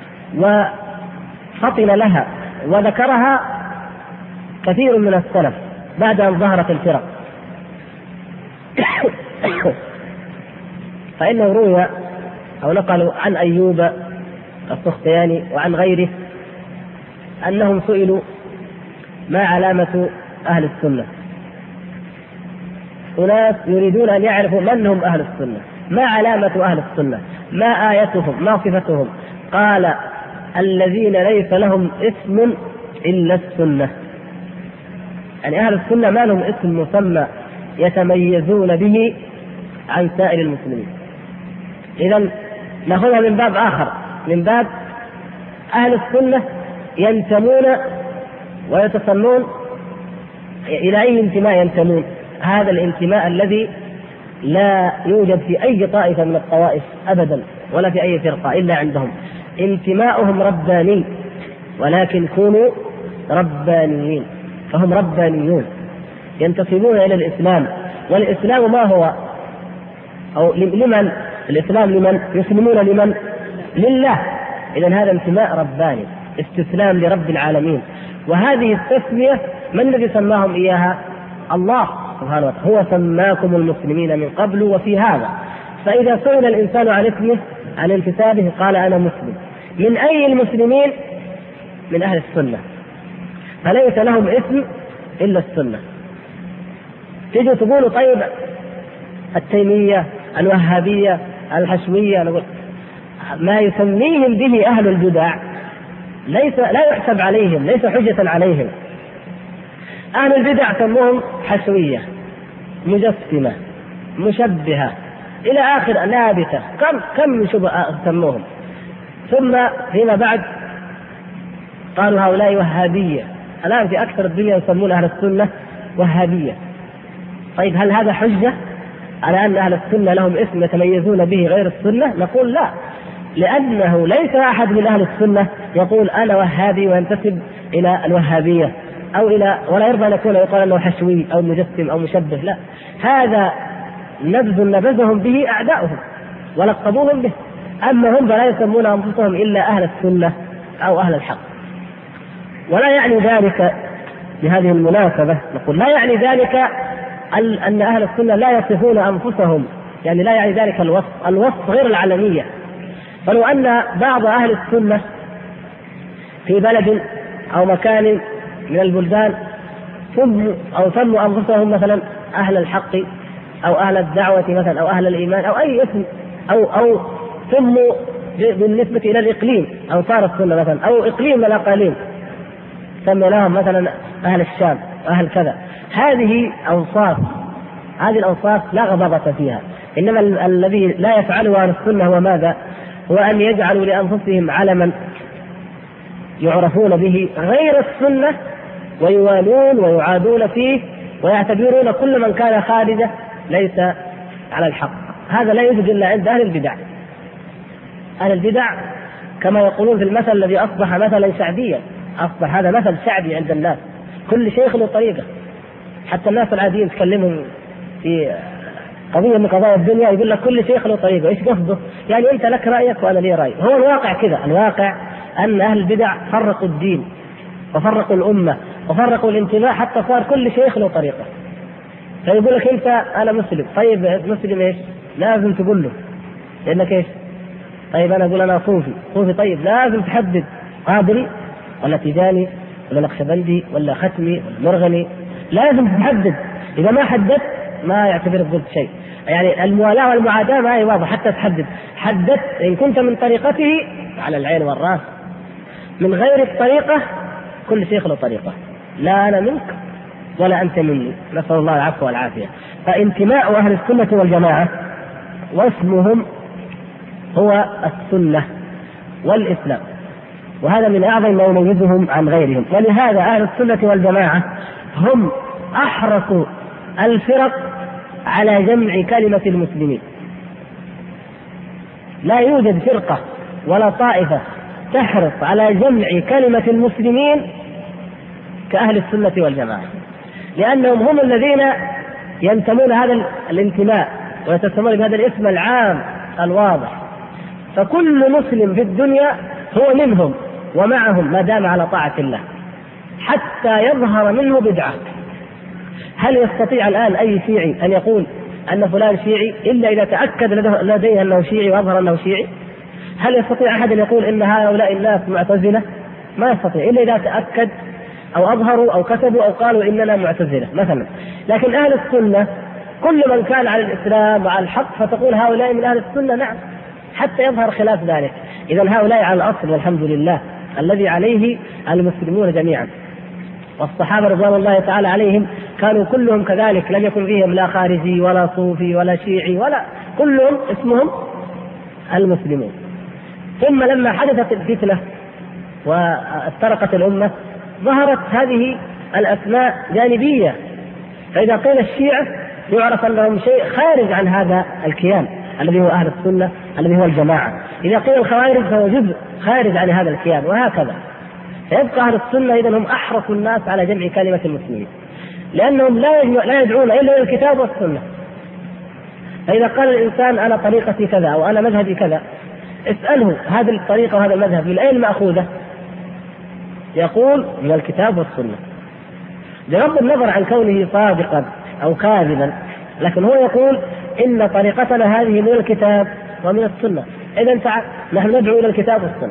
وفطن لها وذكرها كثير من السلف بعد أن ظهرت الفرق. فإنه روي أو نقلوا عن أيوب السختياني وعن غيره أنهم سئلوا ما علامة أهل السنة. أناس يريدون أن يعرفوا من هم أهل السنة، ما علامة أهل السنة، ما آيتهم، ما صفتهم. قال الذين ليس لهم اسم إلا السنة. يعني أهل السنة ما لهم اسم مسمى يتميزون به عن سائر المسلمين. إذن نأخذها من باب آخر، من باب أهل السنة ينتمون ويتسمون إلى أي انتماء ينتمون؟ هذا الانتماء الذي لا يوجد في أي طائفة من الطوائف أبدا ولا في أي فرقة إلا عندهم. انتماؤهم رباني، ولكن كونوا ربانيين، فهم ربانيون ينتسبون إلى الإسلام. والإسلام ما هو؟ أو لمن الإسلام؟ لمن يسلمون؟ لمن؟ لله. إذن هذا انتماء رباني، استسلام لرب العالمين. وهذه التسمية من الذي سماهم إياها؟ الله سبحانه وتعالى، هو سماكم المسلمين من قبل وفي هذا. فإذا سئل الإنسان عن اسمه عن انتسابه قال أنا مسلم. من أي المسلمين؟ من أهل السنة، فليس لهم اسم إلا السنة. تيجوا تقولوا طيب التيمية، الوهابية، الحشوية، نقول ما يسميهم به أهل البدع لا يحسب عليهم، ليس حجة عليهم. أهل البدع سموهم حشوية، مجسمة، مشبهة، إلى آخر، نابتة، كم سموهم. ثم فيما بعد قالوا هؤلاء وهابية. الآن في أكثر الدنيا يسمون أهل السنة وهابية. طيب هل هذا حجة على أن أهل السنة لهم اسم يتميزون به غير السنة؟ نقول لا، لأنه ليس أحد من أهل السنة يقول أنا وهابي وينتسب إلى الوهابية أو إلى، ولا يرضى أن يكون يقال أنه حشوي أو مجسم أو مشبه. لا، هذا نبذهم به أعداؤهم ولقبوهم به. أما هم فلا يسمون أنفسهم إلا أهل السنة أو أهل الحق. ولا يعني ذلك، بهذه المناسبة نقول لا يعني ذلك أن أهل السنة لا يصفون أنفسهم، يعني لا يعني ذلك الوصف غير العلمية. فلو أن بعض أهل السنة في بلد أو مكان من البلدان سموا أنفسهم مثلا أهل الحق أو أهل الدعوة مثلا أو أهل الإيمان أو أي اسم، أو سموا بالنسبة إلى الإقليم أو صار السنة مثلا أو إقليم من الأقاليم، سموا لهم مثلا أهل الشام أهل كذا. هذه الأوصاف لا غضاضة فيها. إنما الذي لا يفعله أهل السنة هو ماذا؟ هو أن يجعلوا لأنفسهم علما يعرفون به غير السنة ويوالون ويعادون فيه ويعتبرون كل من كان خارجه ليس على الحق. هذا لا يوجد إلا عند أهل البدع. أهل البدع كما يقولون في المثل الذي أصبح مثلا شعبيا، أصبح هذا مثل شعبي عند الناس، كل شيخ له طريقة. حتى الناس العاديين تكلمهم في قضية من قضايا الدنيا يقول لك كل شيخ له طريقة. إيش قصده؟ يعني أنت لك رأيك وأنا لي رأي. هو الواقع كذا، الواقع أن أهل البدع فرقوا الدين وفرقوا الأمة وفرقوا الانتماء، حتى صار كل شيخ له طريقة. فيقول لك أنت أنا مسلم، طيب مسلم إيش؟ لازم تقول له لأنك إيش؟ طيب أنا أقول أنا صوفي، طيب لازم تحدد قادري ولا تيجاني ولا نقشبندي ولا ختمي ولا مرغني، لازم تحدد. إذا ما حددت ما يعتبر ضد شيء. يعني الموالاة والمعاداة ما هي واضحة حتى تحدد. حددت إن كنت من طريقته على العين والرأس، من غير الطريقة كل شيء له طريقة، لا أنا منك ولا أنت مني، نسأل الله العفو والعافية. فانتماء أهل السنة والجماعة واسمهم هو السنة والإسلام، وهذا من أعظم ما يميزهم عن غيرهم. ولهذا أهل السنة والجماعة هم أحرص الفرق على جمع كلمة المسلمين. لا يوجد فرقة ولا طائفة تحرص على جمع كلمة المسلمين كأهل السنة والجماعة، لأنهم هم الذين ينتمون هذا الانتماء ويتسمون بهذا الاسم العام الواضح. فكل مسلم في الدنيا هو منهم ومعهم ما دام على طاعة الله حتى يظهر منه بدعة. هل يستطيع الآن أي شيعي أن يقول أن فلان شيعي إلا إذا تأكد لديه أنه شيعي وأظهر أنه شيعي؟ هل يستطيع أحد أن يقول إن هؤلاء الناس معتزلة؟ ما يستطيع إلا إذا تأكد أو أظهروا أو كتبوا أو قالوا إننا معتزلة مثلا. لكن أهل السنة كل من كان على الإسلام وعلى الحق فتقول هؤلاء من أهل السنة، نعم، حتى يظهر خلاف ذلك. إذن هؤلاء على الأصل والحمد لله الذي عليه المسلمون جميعا، والصحابة رضوان الله تعالى عليهم كانوا كلهم كذلك، لم يكن فيهم لا خارجي ولا صوفي ولا شيعي ولا، كلهم اسمهم المسلمون. ثم لما حدثت الفتنة وافترقت الأمة ظهرت هذه الأسماء جانبية، فإذا قيل الشيعة يعرف أنهم شيء خارج عن هذا الكيان الذي هو أهل السنة الذي هو الجماعة. إذا قيل الخوارج فهو جزء خارج عن هذا الكيان، وهكذا. فيبقى أهل السنة إذن هم أحرص الناس على جمع كلمة المسلمين، لأنهم لا يدعون إلا إلى الكتاب والسنة. فإذا قال الإنسان أنا طريقتي كذا أو أنا مذهبي كذا، اسأله هذه الطريقة وهذا المذهب من أين مأخوذة؟ يقول من الكتاب والسنة، بغض النظر عن كونه صادقا أو كاذبا، لكن هو يقول إن طريقتنا هذه من الكتاب ومن السنة. إذن تعال نحن ندعو إلى الكتاب والسنة،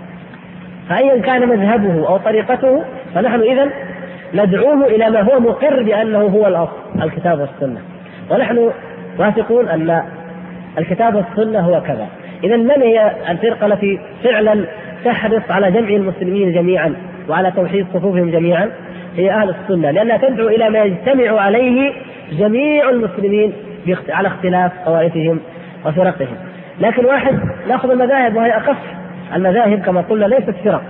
فأيا كان مذهبه أو طريقته فنحن إذن ندعوه إلى ما هو مقر بأنه هو الأصل الكتاب والسنة، ونحن واثقون أن الكتاب والسنة هو كذا. إذن من هي الفرقة التي فعلا تحرص على جمع المسلمين جميعا وعلى توحيد صفوفهم جميعا؟ هي أهل السنة، لأنها تدعو إلى ما يجتمع عليه جميع المسلمين على اختلاف طوائفهم وفرقهم. لكن واحد نأخذ المذاهب وهي أخف المذاهب كما قلنا ليست فرق،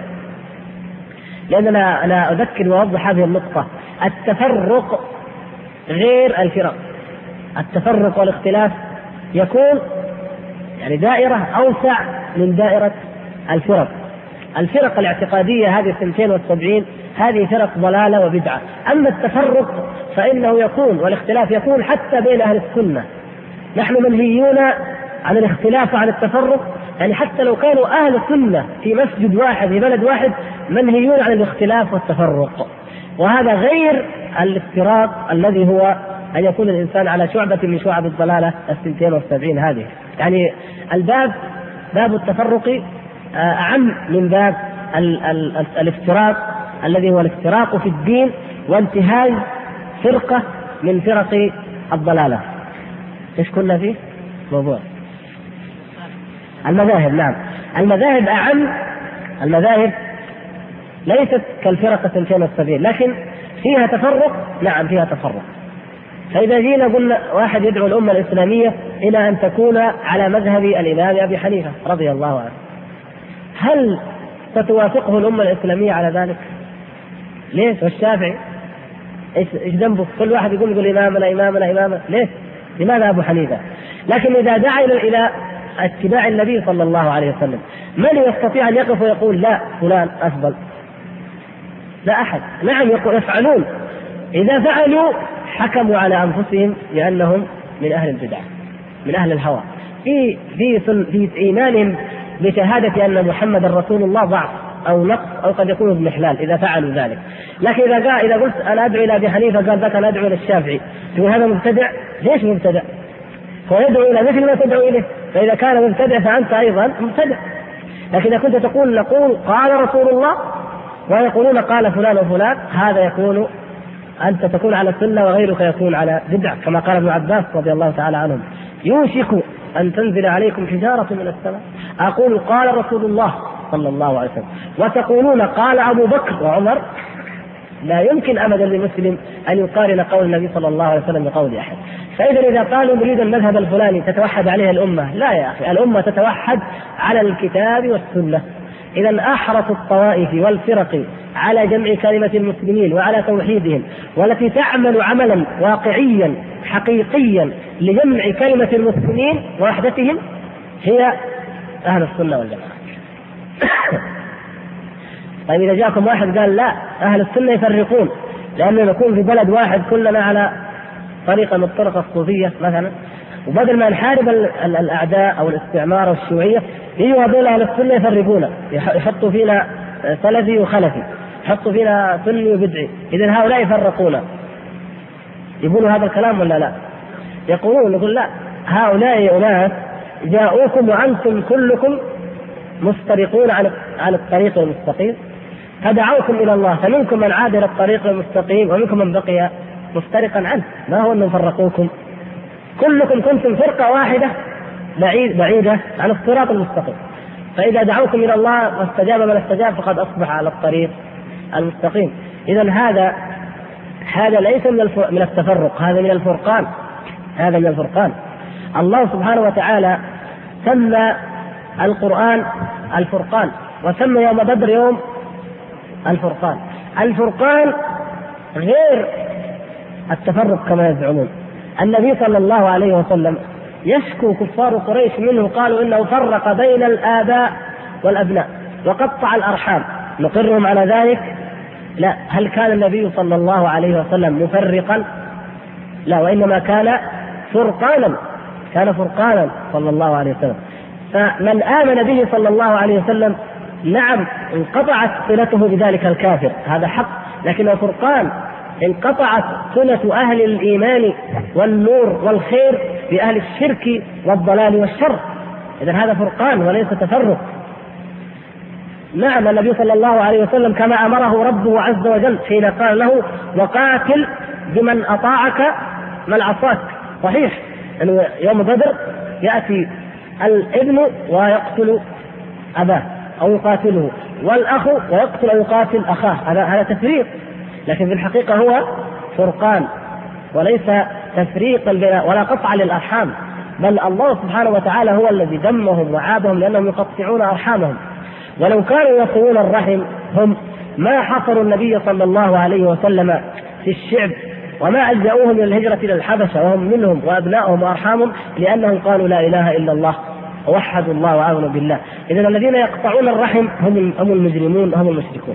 لأننا أنا أذكر وأوضح هذه النقطة. التفرق غير الفرق. التفرق والاختلاف يكون يعني دائرة أوسع من دائرة الفرق. الفرق الاعتقادية هذه 72 هذه فرق ضلالة وبدعة. أما التفرق فإنه يكون والاختلاف يكون حتى بين أهل السنة. نحن منهيون عن الاختلاف وعن التفرق، يعني حتى لو كانوا أهل سنة في مسجد واحد في بلد واحد منهيون عن الاختلاف والتفرق. وهذا غير الافتراق الذي هو أن يكون الإنسان على شعبة من شعب الضلالة 72 هذه. يعني باب التفرق أعم من باب الافتراق الذي هو الافتراق في الدين وانتهاز فرقة من فرق الضلالة. ايش كنا فيه؟ موضوع المذاهب. نعم، المذاهب أعم. المذاهب ليست كالفرقة 72 لكن فيها تفرق. نعم فيها تفرق. فإذا جينا قلنا واحد يدعو الأمة الإسلامية إلى أن تكون على مذهب الإمام أبي حنيفة رضي الله عنه، هل ستوافقه الأمة الإسلامية على ذلك؟ ليش؟ والشافعي إيش ذنبه؟ كل واحد يقول إمامنا إمامنا إمامنا. ليش؟ لماذا أبو حنيفة؟ لكن إذا دعا إلى اتباع النبي صلى الله عليه وسلم من يستطيع أن يقف ويقول لا فلان أفضل؟ لا أحد. نعم يفعلون، إذا فعلوا حكموا على أنفسهم لأنهم من أهل البدع من أهل الهوى في إيمانهم بشهادة أن محمد رسول الله ضعف أو نقص أو قد يكون اضمحلال إذا فعلوا ذلك. لكن إذا قلت أنا أدعو إلى أبي حنيفة قال ذاك أنا أدعو إلى الشافعي، تقول هذا مبتدع. ليش مبتدع؟ هو يدعو إلى مثل ما تدعو إليه، فإذا كان مبتدع فأنت أيضا مبتدع. لكن إذا كنت نقول قال رسول الله ويقولون قال فلان وفلان، هذا يكون أنت تكون على السنة وغيرك يكون على بدعة، كما قال ابن عباس رضي الله تعالى عنهم: يوشك أن تنزل عليكم حجارة من السماء أقول قال رسول الله صلى الله عليه وسلم وتقولون قال أبو بكر وعمر. لا يمكن أبدا لمسلم أن يقارن قول النبي صلى الله عليه وسلم بقول أحد. فإذا قالوا نريد المذهب الفلاني تتوحد عليه الأمة، لا يا أخي، الأمة تتوحد على الكتاب والسنة. إذا أحرص الطوائف والفرق على جمع كلمة المسلمين وعلى توحيدهم، والتي تعمل عملا واقعيا حقيقيا لجمع كلمة المسلمين ووحدتهم هي أهل السنة والجماعة. طيب إذا جاءكم واحد قال لا، أهل السنة يفرقون، لأنه نكون في بلد واحد كلنا على طريقة من الطرق الصوفية مثلا، وبدل ما نحارب الأعداء أو الاستعمار أو الشيوعية يجوا هذول أهل السنة يفرقون، يحطوا فينا سلفي وخلفي، يحطوا فينا سني وبدعي. إذن هؤلاء يفرقون. يقولوا هذا الكلام ولا لا؟ يقولون، نقول لا، هؤلاء أناس جاءوكم وأنتم كلكم مفترقون عن الطريق المستقيم، فدعوكم إلى الله، فمنكم من عاد إلى الطريق المستقيم ومنكم من بقي مفترقا عنه. ما هو أنهم فرقوكم؟ كلكم كنتم فرقة واحدة بعيدة عن الصراط المستقيم، فإذا دعوكم إلى الله واستجاب من استجاب فقد أصبح على الطريق المستقيم. إذن هذا ليس من التفرق، هذا من الفرقان، هذا من الفرقان. الله سبحانه وتعالى سمى القرآن الفرقان، وسمى يوم بدر يوم الفرقان. الفرقان غير التفرق كما يزعمون. النبي صلى الله عليه وسلم يشكو كفار قريش منه، قالوا إنه فرق بين الآباء والأبناء وقطع الأرحام. نقرهم على ذلك؟ لا. هل كان النبي صلى الله عليه وسلم مفرقا؟ لا، وإنما كان فرقانا، كان فرقانا صلى الله عليه وسلم. فمن آمن به صلى الله عليه وسلم نعم انقطعت صلته بذلك الكافر، هذا حق، لكنه فرقان. انقطعت صلة أهل الإيمان والنور والخير بأهل الشرك والضلال والشر. إذن هذا فرقان وليس تفرق. نعم النبي صلى الله عليه وسلم كما أمره ربه عز وجل حين قال له: وقاتل بمن أطاعك من عصاك. صحيح أنه يوم بدر يأتي الابن ويقتل أباه أو يقاتله، والأخ ويقتل أو يقاتل أخاه، هذا تفريق، لكن في الحقيقة هو فرقان وليس تفريقا ولا قطع للأرحام، بل الله سبحانه وتعالى هو الذي دمهم وعابهم لأنهم يقطعون أرحامهم. ولو كانوا يصلون الرحم هم ما حصروا النبي صلى الله عليه وسلم في الشعب وما ألجأوهم إلى الهجرة إلى الحبشة وهم منهم وأبنائهم وأرحامهم، لأنهم قالوا لا إله إلا الله ووحدوا الله وآمنوا بالله. إذن الذين يقطعون الرحم هم المجرمون، هم المشركون.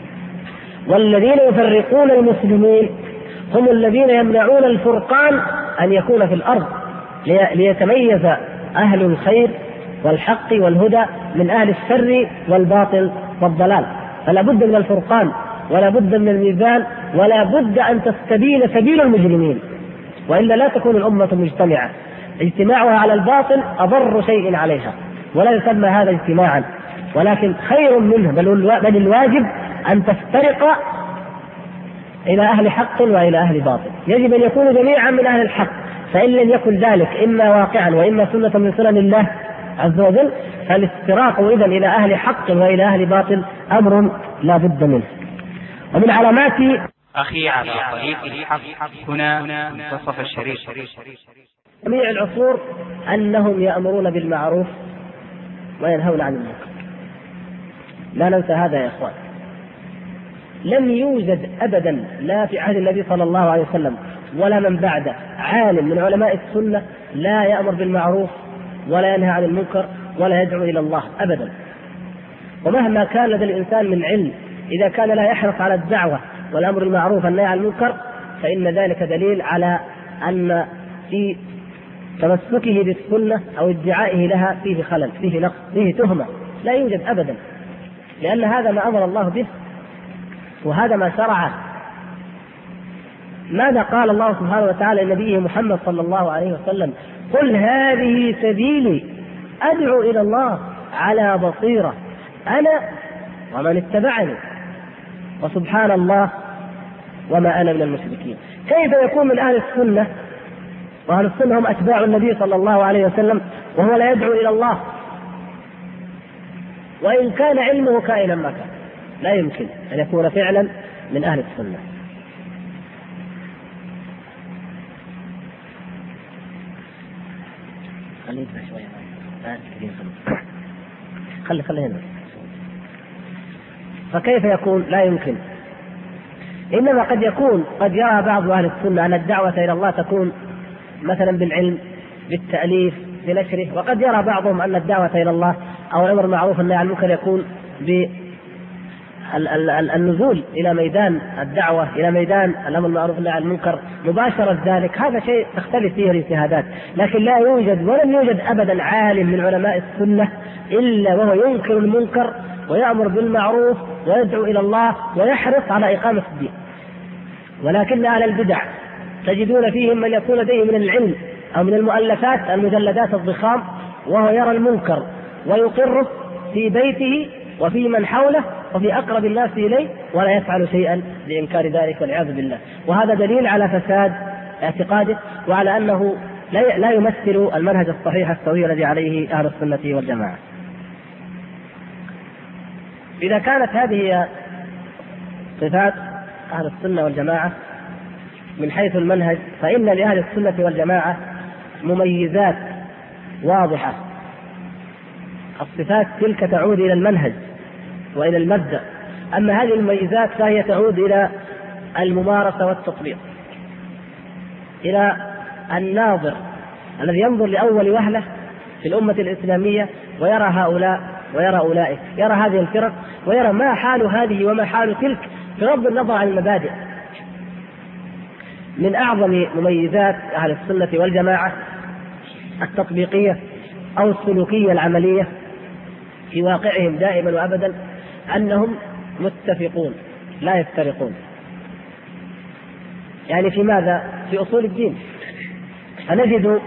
والذين يفرقون المسلمين هم الذين يمنعون الفرقان أن يكون في الأرض، ليتميز أهل الخير والحق والهدى من أهل الشر والباطل والضلال. فلا بد من الفرقان، ولا بد من الميزان، ولا بد أن تستبين سبيل المجرمين، وإلا لا تكون الأمة مجتمعة. اجتماعها على الباطل أضر شيء عليها، ولا يسمى هذا اجتماعا، ولكن خير منه، بل الواجب أن تفترق إلى أهل حق وإلى أهل باطل. يجب أن يكونوا جميعا من أهل الحق، فإن لم يكن ذلك إما واقعا وإما سنة من سنن الله عز وجل، فالافتراق إذن إلى أهل حق وإلى أهل باطل أمر لا بد منه. ومن علامات أخي على طريق الحق هنا منتصف الشريف. جميع العصور أنهم يأمرون بالمعروف وينهون عن المنكر. لا ننسى هذا يا إخوان. لم يوجد أبدا لا في عهد النبي صلى الله عليه وسلم ولا من بعده عالم من علماء السنة لا يأمر بالمعروف ولا ينهى عن المنكر ولا يدعو إلى الله أبدا. ومهما كان لدى الإنسان من علم، إذا كان لا يحرص على الدعوة والأمر بالمعروف والنهي عن المنكر، فإن ذلك دليل على أن في تمسكه بالسنة أو ادعائه لها فيه خلل، فيه نقص، فيه تهمة. لا يوجد أبدا، لأن هذا ما أمر الله به وهذا ما شرعه. ماذا قال الله سبحانه وتعالى لنبيه محمد صلى الله عليه وسلم؟ قل هذه سبيلي أدعو إلى الله على بصيرة أنا ومن اتبعني وسبحان الله وما أنا من المشركين. كيف يكون من أهل السنة، وأهل السنة هم أتباع النبي صلى الله عليه وسلم، وهو لا يدعو إلى الله وإن كان علمه كائنا ما كان؟ لا يمكن أن يكون فعلا من أهل السنة. خلي هنا. فكيف يكون؟ لا يمكن. إنما قد يرى بعض أهل السنة أن الدعوة إلى الله تكون مثلا بالعلم، بالتأليف، بنشره، وقد يرى بعضهم أن الدعوة إلى الله أو الأمر بالمعروف والنهي عن المنكر يكون بالنزول إلى ميدان الدعوة، إلى ميدان الأمر بالمعروف والنهي عن المنكر مباشرة ذلك. هذا شيء تختلف فيه الاجتهادات، لكن لا يوجد ولم يوجد أبدا عالم من علماء السنة إلا وهو ينكر المنكر ويأمر بالمعروف ويدعو إلى الله ويحرص على إقامة الدين. ولكن أهل البدع تجدون فيهم من يكون لديه من العلم أو من المؤلفات المجلدات الضخام، وهو يرى المنكر ويقره في بيته وفي من حوله وفي أقرب الناس إليه، ولا يفعل شيئا لإنكار ذلك والعياذ بالله. وهذا دليل على فساد اعتقاده وعلى أنه لا يمثل المنهج الصحيح السوي الذي عليه أهل السنة والجماعة. إذا كانت هذه صفات أهل السنة والجماعة من حيث المنهج، فإن لأهل السنة والجماعة مميزات واضحة. الصفات تلك تعود إلى المنهج وإلى المبدأ، أما هذه المميزات فهي تعود إلى الممارسة والتطبيق، إلى الناظر الذي ينظر لأول وهلة في الأمة الإسلامية ويرى هؤلاء ويرى أولئك، يرى هذه الفرق ويرى ما حال هذه وما حال تلك بغض النظر عن المبادئ. من أعظم مميزات أهل السنة والجماعة التطبيقية أو السلوكية العملية في واقعهم دائما وأبدا أنهم متفقون لا يفترقون. يعني في ماذا؟ في أصول الدين. فنجد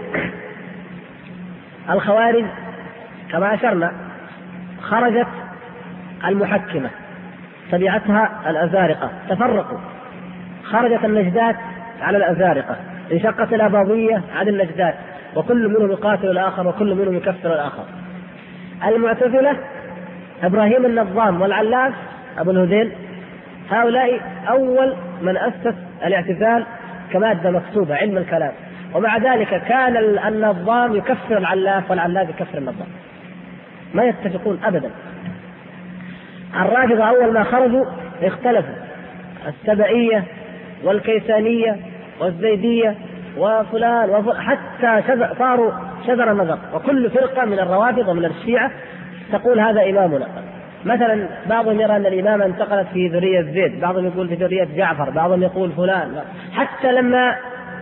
الخوارج كما أشرنا خرجت المحكمة، تبعتها الأزارقة، تفرقوا. خرجت النجدات على الأزارقة، انشقت الأباضية عن النجدات، وكل منهم يقاتل الآخر وكل منهم يكفر الآخر. المعتزلة إبراهيم النظام والعلاف أبو الهذيل، هؤلاء أول من أسس الاعتزال كمادة مكتوبة علم الكلام، ومع ذلك كان النظام يكفر العلاف والعلاف يكفر النظام، ما يتفقون أبدا. الرافضة أول ما خرجوا اختلفوا، السبعية والكيسانية والزيدية وفلان حتى صاروا شذر النظر، وكل فرقة من الروافض ومن الشيعة تقول هذا إمامنا. مثلا بعضهم يرى أن الإمامة انتقلت في ذرية زيد، بعضهم يقول في ذرية جعفر، بعضهم يقول فلان. حتى لما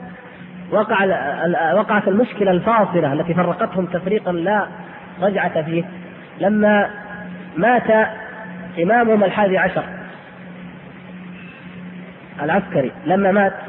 وقعت المشكلة الفاصلة التي فرقتهم تفريقا لا رجعة فيه، لما مات إمامهم 11 العسكري، لما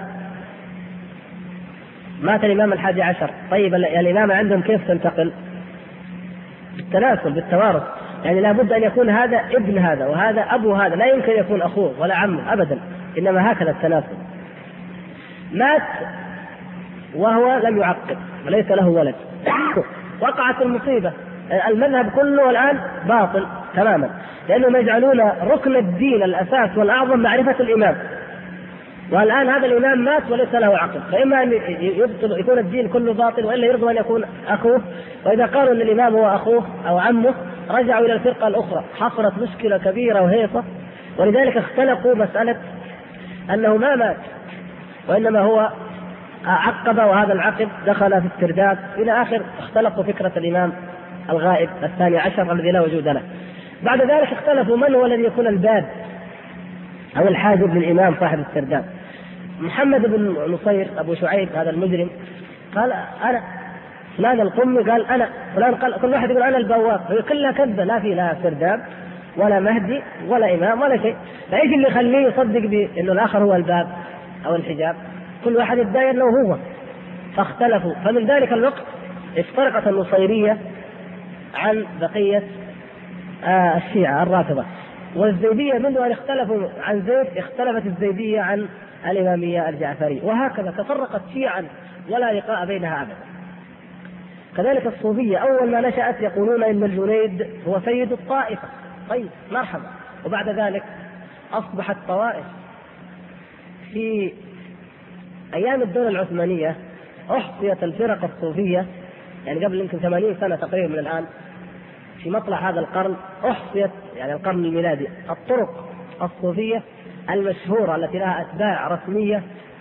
مات الإمام 11. طيب الإمامة عندهم كيف تنتقل؟ بالتناسل، بالتوارث، يعني لابد أن يكون هذا ابن هذا وهذا أبو هذا، لا يمكن يكون أخوه ولا عمه أبدا، إنما هكذا التناسل. مات وهو لم يعقب وليس له ولد وقعت المصيبة، المذهب كله الآن باطل تماما، لأنهم يجعلون ركن الدين الأساس والأعظم معرفة الإمام، والآن هذا الإمام مات وليس له عقل، فإما أن يكون الدين كله باطل، وإلا يرضى أن يكون أخوه. وإذا قالوا أن الإمام هو أخوه أو عمه رجعوا إلى الفرقة الأخرى، حصلت مشكلة كبيرة وهيصة. ولذلك اختلقوا مسألة أنه ما مات وإنما هو عقب، وهذا العقب دخل في الترداد إلى آخر. اختلقوا فكرة الإمام الغائب 12 الذي لا وجود له. بعد ذلك اختلفوا من هو الذي يكون الباب أو الحاجب للإمام صاحب الترداد. محمد بن نصير أبو شعيب هذا المجرم قال أنا، فلان القمي قال أنا، فلان قال، كل واحد يقول أنا البواب، هي كلها كذبة، لا في لا ترداد ولا مهدي ولا إمام ولا شيء. فإيش اللي يخليه يصدق بأنه الآخر هو الباب أو الحجاب؟ كل واحد يدعي أنه هو. فاختلفوا. فمن ذلك الوقت افترقت النصيرية عن بقية الشيعة الرافضة. والزيدية منذ أن اختلفوا عن زيد اختلفت الزيدية عن الإمامية الجعفري، وهكذا تفرقت شيعا ولا لقاء بينها أبدا. كذلك الصوفية أول ما نشأت يقولون إن الجنيد هو سيد الطائفة، طيب مرحبا. وبعد ذلك أصبحت طوائف. في أيام الدولة العثمانية أحصيت الفرق الصوفية، يعني قبل يمكن 80 سنة تقريبا من الآن، في مطلع هذا القرن أحصيت، يعني القرن الميلادي، الطرق الصوفية المشهورة التي لها أتباع رسمية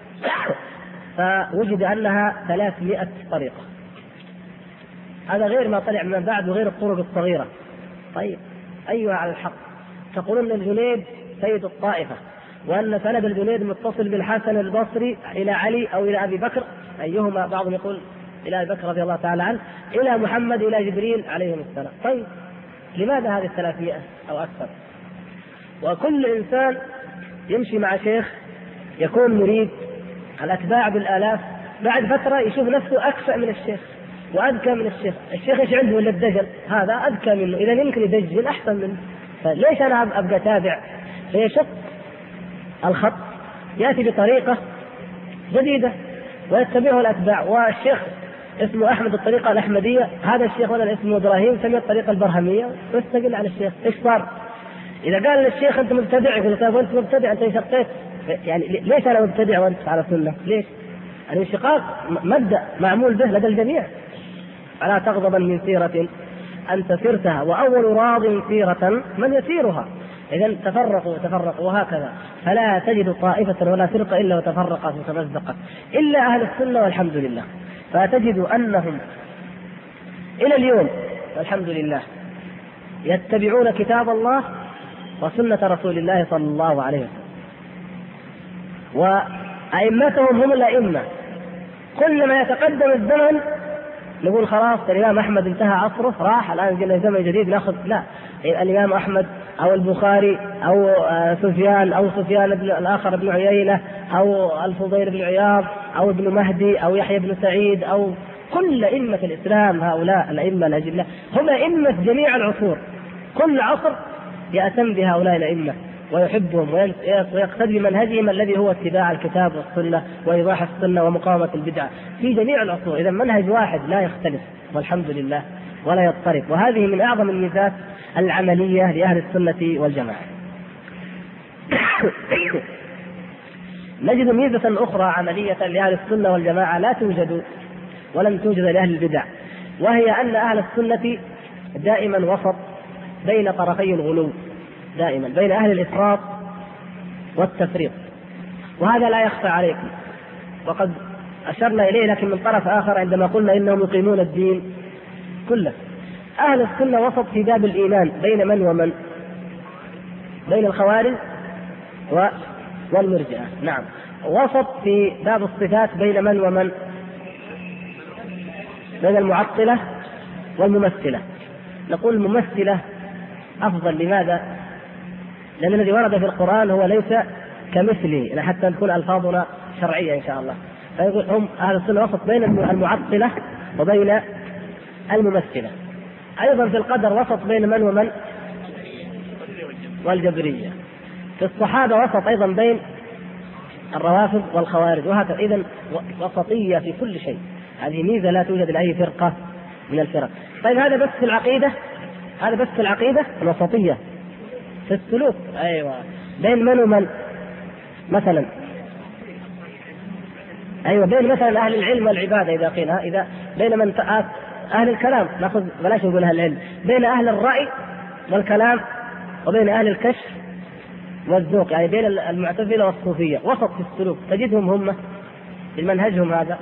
فوجد أنها 300 طريقة. هذا غير ما طلع من بعد وغير الطرق الصغيرة. طيب أيها على الحق؟ تقولون أن الجنيد سيد الطائفة، وأن سند الجنيد متصل بالحسن البصري إلى علي أو إلى أبي بكر، أيهما؟ بعضهم يقول إلى أبي بكر رضي الله تعالى عنه، إلى محمد، إلى جبريل عليهم السلام. طيب لماذا هذه 300 أو أكثر؟ وكل إنسان يمشي مع شيخ يكون مريد، الأتباع بالآلاف، بعد فترة يشوف نفسه أكفأ من الشيخ وأذكى من الشيخ. الشيخ إيش عنده إلا الدجل، هذا أذكى منه، إذا يمكن يدجل أحسن منه، فليش أنا أبقى تابع؟ فيشق الخط، يأتي بطريقة جديدة ويتبعه الأتباع. والشيخ اسمه أحمد الطريقة الأحمدية، هذا الشيخ ولا اسمه إبراهيم سمي الطريقة البرهمية، ويستقل على الشيخ. إيش صار؟ إذا قال للشيخ أنت مبتدع يقول طيب وأنت مبتدع أنت شقيت، يعني ليش أنا مبتدع وأنت على سنة؟ ليش؟ الانشقاق مبدأ معمول به لدى الجميع. ألا تغضبا من سيرة أنت سرتها، وأول راض سيرة من يسيرها. إذن تفرقوا وهكذا، فلا تجد طائفة ولا فرقة إلا وتفرقت وتمزقت إلا أهل السنة والحمد لله. فتجد أنهم إلى اليوم والحمد لله يتبعون كتاب الله وسنة رسول الله صلى الله عليه وسلم، وأئمتهم هم الأئمة. كلما يتقدم الزمن نقول خلاص الإمام أحمد انتهى عصره راح، الآن جينا زمن جديد نأخذ. لا، الإمام أحمد أو البخاري أو سفيان أو سفيان الآخر بن عيينة أو الفضيل بن عياض أو ابن مهدي أو يحيى بن سعيد أو كل أئمة الإسلام، هؤلاء الأئمة الأجلة هم أئمة جميع العصور. كل عصر يأتم بهؤلاء الأئمة ويحبهم ويقتدي بمنهجهم الذي هو اتباع الكتاب والسنة وإيضاح السنة ومقاومة البدعة في جميع العصور. إذا منهج واحد لا يختلف والحمد لله ولا يضطرب، وهذه من أعظم الميزات العملية لأهل السنة والجماعة. نجد ميزة أخرى عملية لأهل السنة والجماعة لا توجد ولم توجد لأهل البدع، وهي أن أهل السنة دائما وسط بين طرفي الغلو، دائما بين أهل الإفراط والتفريط، وهذا لا يخفى عليكم وقد أشرنا إليه، لكن من طرف آخر عندما قلنا إنهم يقيمون الدين كله. أهل السنة وسط في باب الإيمان بين من ومن؟ بين الخوارج والمرجئة. نعم. وسط في باب الصفات بين من ومن؟ بين المعطلة والممثلة. نقول الممثلة أفضل، لماذا؟ لأن الذي ورد في القرآن هو ليس كمثله، حتى تكون ألفاظنا شرعية إن شاء الله. فيقول هم أهل السنة وسط بين المعطلة وبين الممثلة. أيضا في القدر وسط بين من ومن؟ والجبرية. في الصحابة وسط أيضا بين الروافض والخوارج، وهكذا. إذن وسطية في كل شيء، هذه ميزة لا توجد لأي فرقة من الفرق. طيب هذا بس في العقيدة، هذا بس في العقيدة الوسطية. في السلوك أيوة بين من ومن؟ مثلا أيوة بين مثلا أهل العلم والعبادة، إذا قيل إذا بين من أهل الكلام، نأخذ بلاش نقول أهل العلم، بين أهل الرأي والكلام وبين أهل الكشف والذوق، يعني بين المعتزلة والصوفية. وسط في السلوك تجدهم هم المنهجهم هذا.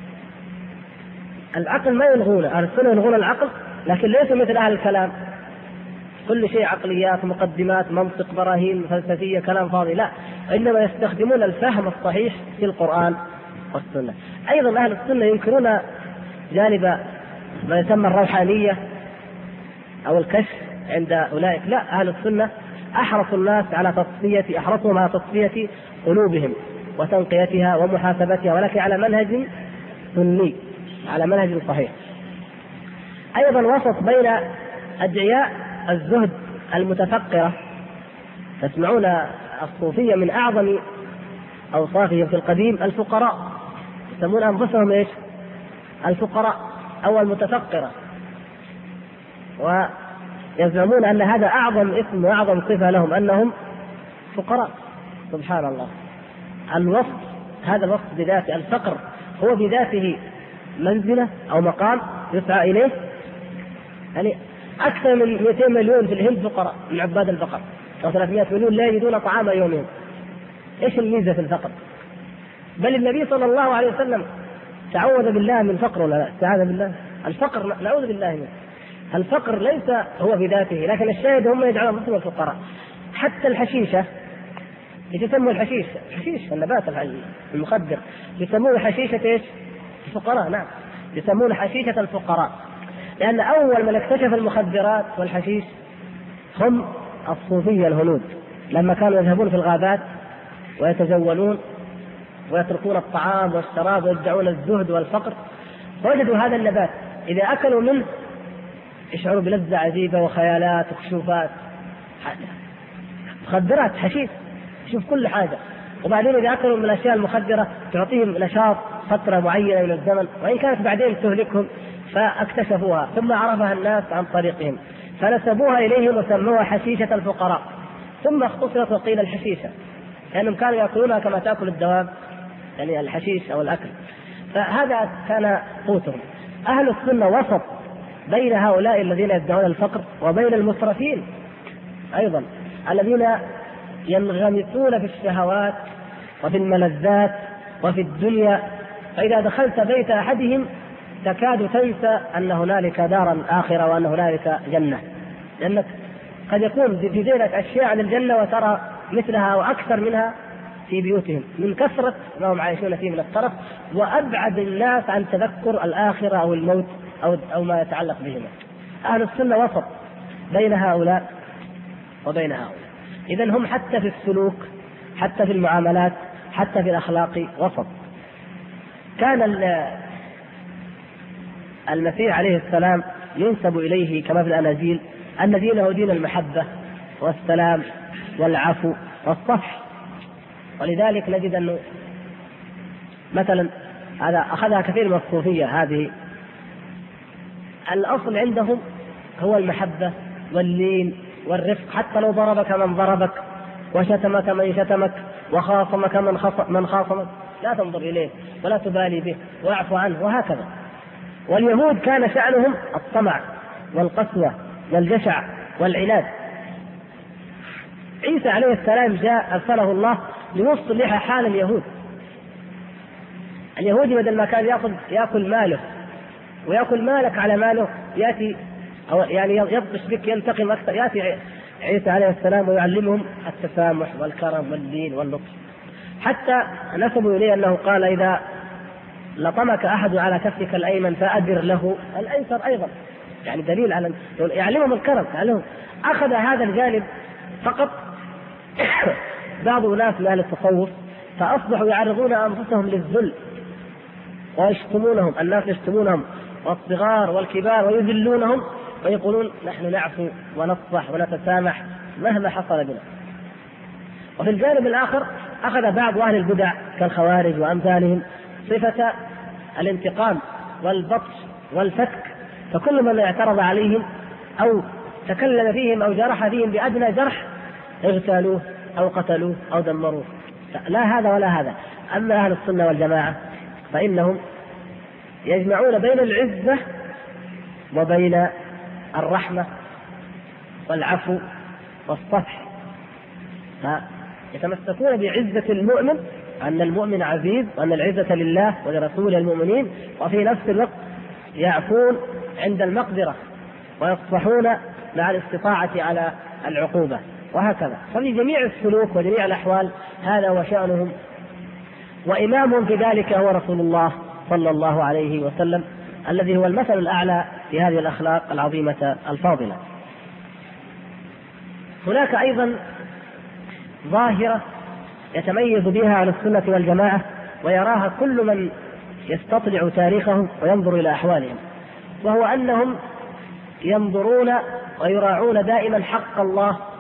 العقل ما يلغونه، أهل السنة يلغون العقل، لكن ليسوا مثل أهل الكلام كل شيء عقليات مقدمات منطق براهين فلسفية كلام فاضي، لا، إنما يستخدمون الفهم الصحيح في القرآن والسنة. أيضا أهل السنة ينكرون جانب ما يسمى الروحانية أو الكشف عند أولئك. لا، أهل السنة أحرصوا على تصفية قلوبهم وتنقيتها ومحاسبتها، ولكن على منهج سني، على منهج صحيح. أيضا وسط بين أدعياء الزهد المتفقرة تسمعون الصوفية من أعظم أوصافهم في القديم الفقراء، يسمون أنفسهم إيش؟ الفقراء أو المتفقرة، ويزعمون أن هذا أعظم اسم وأعظم صفة لهم أنهم فقراء. سبحان الله. الوصف، هذا الوصف بذاته، الفقر هو بذاته منزلة أو مقام يسعى إليه. يعني أكثر من 200 مليون في الهند فقراء من عباد البقر، أو 300 مليون لا يجدون طعام يومهم. إيش الميزة في الفقر؟ بل النبي صلى الله عليه وسلم تعوذ بالله من فقر، ولا لا؟ استعاذ بالله. الفقر نعوذ بالله منه. الفقر ليس هو بذاته، لكن الشاهد هم يجعلون انفسهم الفقراء. حتى الحشيشة يسموا الحشيش، حشيش النبات المخدر، يسمون حشيشة ايش؟ الفقراء. نعم، يسمون حشيشة الفقراء، لأن أول من اكتشف المخدرات والحشيش هم الصوفية الهنود، لما كانوا يذهبون في الغابات ويتجولون ويتركون الطعام والشراب ويدعون الزهد والفقر، وجدوا هذا النبات إذا أكلوا منه يشعروا بلذة عجيبة وخيالات وكشوفات. مخدرات، حشيش، شوف كل حاجة. وبعدين إذا أكلوا من الأشياء المخدرة تعطيهم نشاط فترة معينة من الزمن، وإن كانت بعدين تهلكهم، فاكتشفوها ثم عرفها الناس عن طريقهم فنسبوها إليهم وسموها حشيشة الفقراء، ثم اختصرت وقيل الحشيشة، لأنهم كانوا يأكلونها كما تأكل الدواب، يعني الحشيش أو الأكل. فهذا كان قوتهم. أهل السنة وسط بين هؤلاء الذين يدعون الفقر وبين المسرفين أيضا، الذين ينغمسون في الشهوات وفي الملذات وفي الدنيا، فإذا دخلت بيت أحدهم تكاد تنسى أن هنالك دارا آخرة وأن هنالك جنة، لأنك قد يكون في ذهنك أشياء عن الجنة وترى مثلها وأكثر منها في بيوتهم من كثرة ما هم عايشون فيه من الطرف، وأبعد الناس عن تذكر الآخرة أو الموت أو ما يتعلق بهما. أهل السنة وسط بين هؤلاء وبين هؤلاء. إذن هم حتى في السلوك، حتى في المعاملات، حتى في الأخلاق وسط. كان المسيح عليه السلام ينسب إليه كما في الأناجيل أن دينه دين المحبة والسلام والعفو والصفح، ولذلك نجد أنه مثلا هذا أخذها كثير من الصوفية، هذه الأصل عندهم هو المحبة واللين والرفق، حتى لو ضربك من ضربك وشتمك من شتمك وخاصمك من خاصمك لا تنظر إليه ولا تبالي به واعف عنه، وهكذا. واليهود كان شأنهم الطمع والقسوة والجشع والعناد. عيسى عليه السلام جاء أرسله الله ليصلح حال اليهود. اليهودي بدل ما كان يأكل ماله ويأكل مالك على ماله، يأتي أو يعني يبطش بك ينتقم أكثر، يأتي عيسى عليه السلام ويعلمهم التسامح والكرم واللين واللطف، حتى نسبوا إليه أنه قال إذا لطمك أحد على كفك الأيمن فأدر له الأيسر أيضا، يعني دليل على يعلمهم الكرم. يعلمهم. أخذ هذا الجانب فقط بعض الناس من أهل التصوف، فأصبحوا يعرضون أنفسهم للذل ويشتمونهم، الناس يشتمونهم والصغار والكبار ويذلونهم ويقولون نحن نعفو ونصفح ونتسامح مهما حصل بنا. وفي الجانب الآخر أخذ بعض أهل البدع كالخوارج وأمثالهم صفة الانتقام والبطش والفتك، فكل من اعترض عليهم أو تكلم فيهم أو جرح فيهم بأدنى جرح اغتالوه أو قتلوه أو دمروه. لا هذا ولا هذا. أما أهل السنة والجماعة فإنهم يجمعون بين العزة وبين الرحمة والعفو والصفح، يتمسكون بعزة المؤمن، أن المؤمن عزيز وأن العزة لله ولرسول المؤمنين، وفي نفس الوقت يعفون عند المقدرة ويصفحون مع الاستطاعة على العقوبة، وهكذا. ففي جميع السلوك وجميع الأحوال هذا هو شأنهم، وإمامهم في ذلك هو رسول الله صلى الله عليه وسلم، الذي هو المثل الأعلى في هذه الأخلاق العظيمة الفاضلة. هناك أيضا ظاهرة يتميز بها عن السنة والجماعة ويراها كل من يستطلع تاريخهم وينظر إلى أحوالهم، وهو أنهم ينظرون ويراعون دائما حق الله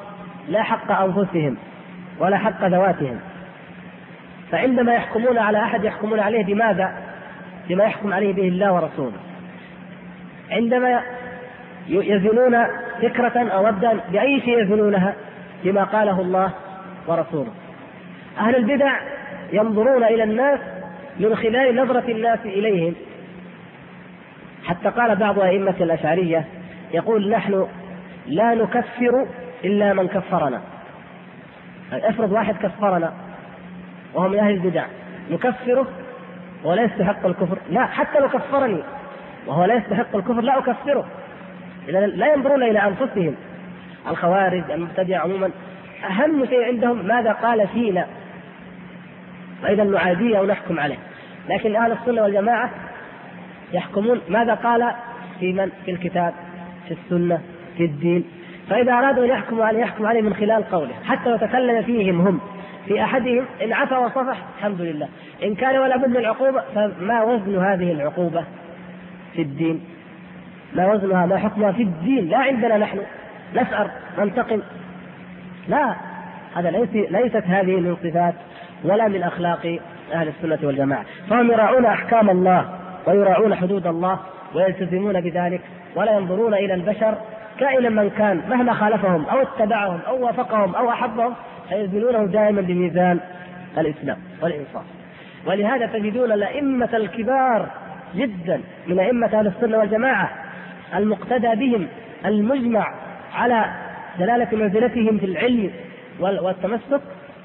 لا حق أنفسهم ولا حق ذواتهم. فعندما يحكمون على أحد يحكمون عليه بماذا؟ بما يحكم عليه به الله ورسوله. عندما يزنون فكرة أو مبدأ بأي شيء يزنونها؟ بما قاله الله ورسوله. أهل البدع ينظرون إلى الناس من خلال نظرة الناس إليهم، حتى قال بعض أئمة الأشعرية يقول: نحن لا نكفر إلا من كفرنا. افرض واحد كفرنا وهو من أهل البدع، نكفره ولا يستحق الكفر؟ لا، حتى لو كفرني وهو لا يستحق الكفر لا أكفره. لا ينظرون إلى أنفسهم. الخوارج المبتدعة عموما أهم شيء عندهم ماذا قال فينا، وإذا نعاديه أو نحكم عليه. لكن أهل السنة والجماعة يحكمون ماذا قال في من؟ في الكتاب، في السنة، في الدين. فإذا أرادوا أن يحكم عليه من خلال قوله، حتى لو تكلم فيهم هم في أحدهم إن عفى وصفح الحمد لله، إن كان ولا بد من العقوبة فما وزن هذه العقوبة في الدين؟ ما وزنها، ما حكمها في الدين؟ لا عندنا نحن نسأر ننتقم، لا، هذا ليست هذه من صفات ولا من أخلاق أهل السنة والجماعة. فهم يراعون أحكام الله ويراعون حدود الله ويلتزمون بذلك، ولا ينظرون إلى البشر كائنا من كان مهما خالفهم أو اتبعهم أو وافقهم أو أحبهم، فيزنونه دائما بميزان الإسلام والإنصاف. ولهذا تجدون الأئمة الكبار جدا من أئمة أهل السنة والجماعة المقتدى بهم، المجمع على دلالة منزلتهم في العلم والتمسك،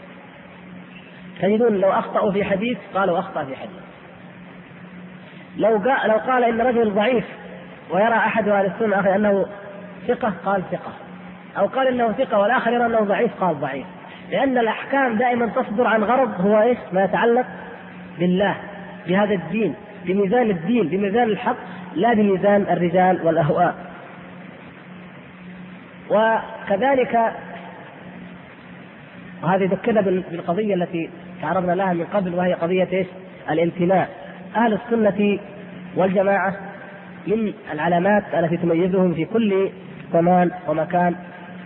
تجدون لو أخطأوا في حديث قالوا أخطأ في حديث، لو قال إن رجل ضعيف ويرى أحد أهل السنة آخر أنه ثقة قال ثقة، أو قال إنه ثقة والآخر يرى أنه ضعيف قال ضعيف، لأن الأحكام دائما تصدر عن غرض هو إيش؟ ما يتعلق بالله، بهذا الدين، بميزان الدين، بميزان الحق، لا بميزان الرجال والأهواء. وكذلك، وهذه ذكرنا بالقضية التي تعرضنا لها من قبل، وهي قضية إيش؟ الامتناع. أهل السنة والجماعة من العلامات التي تميزهم في كل زمان ومكان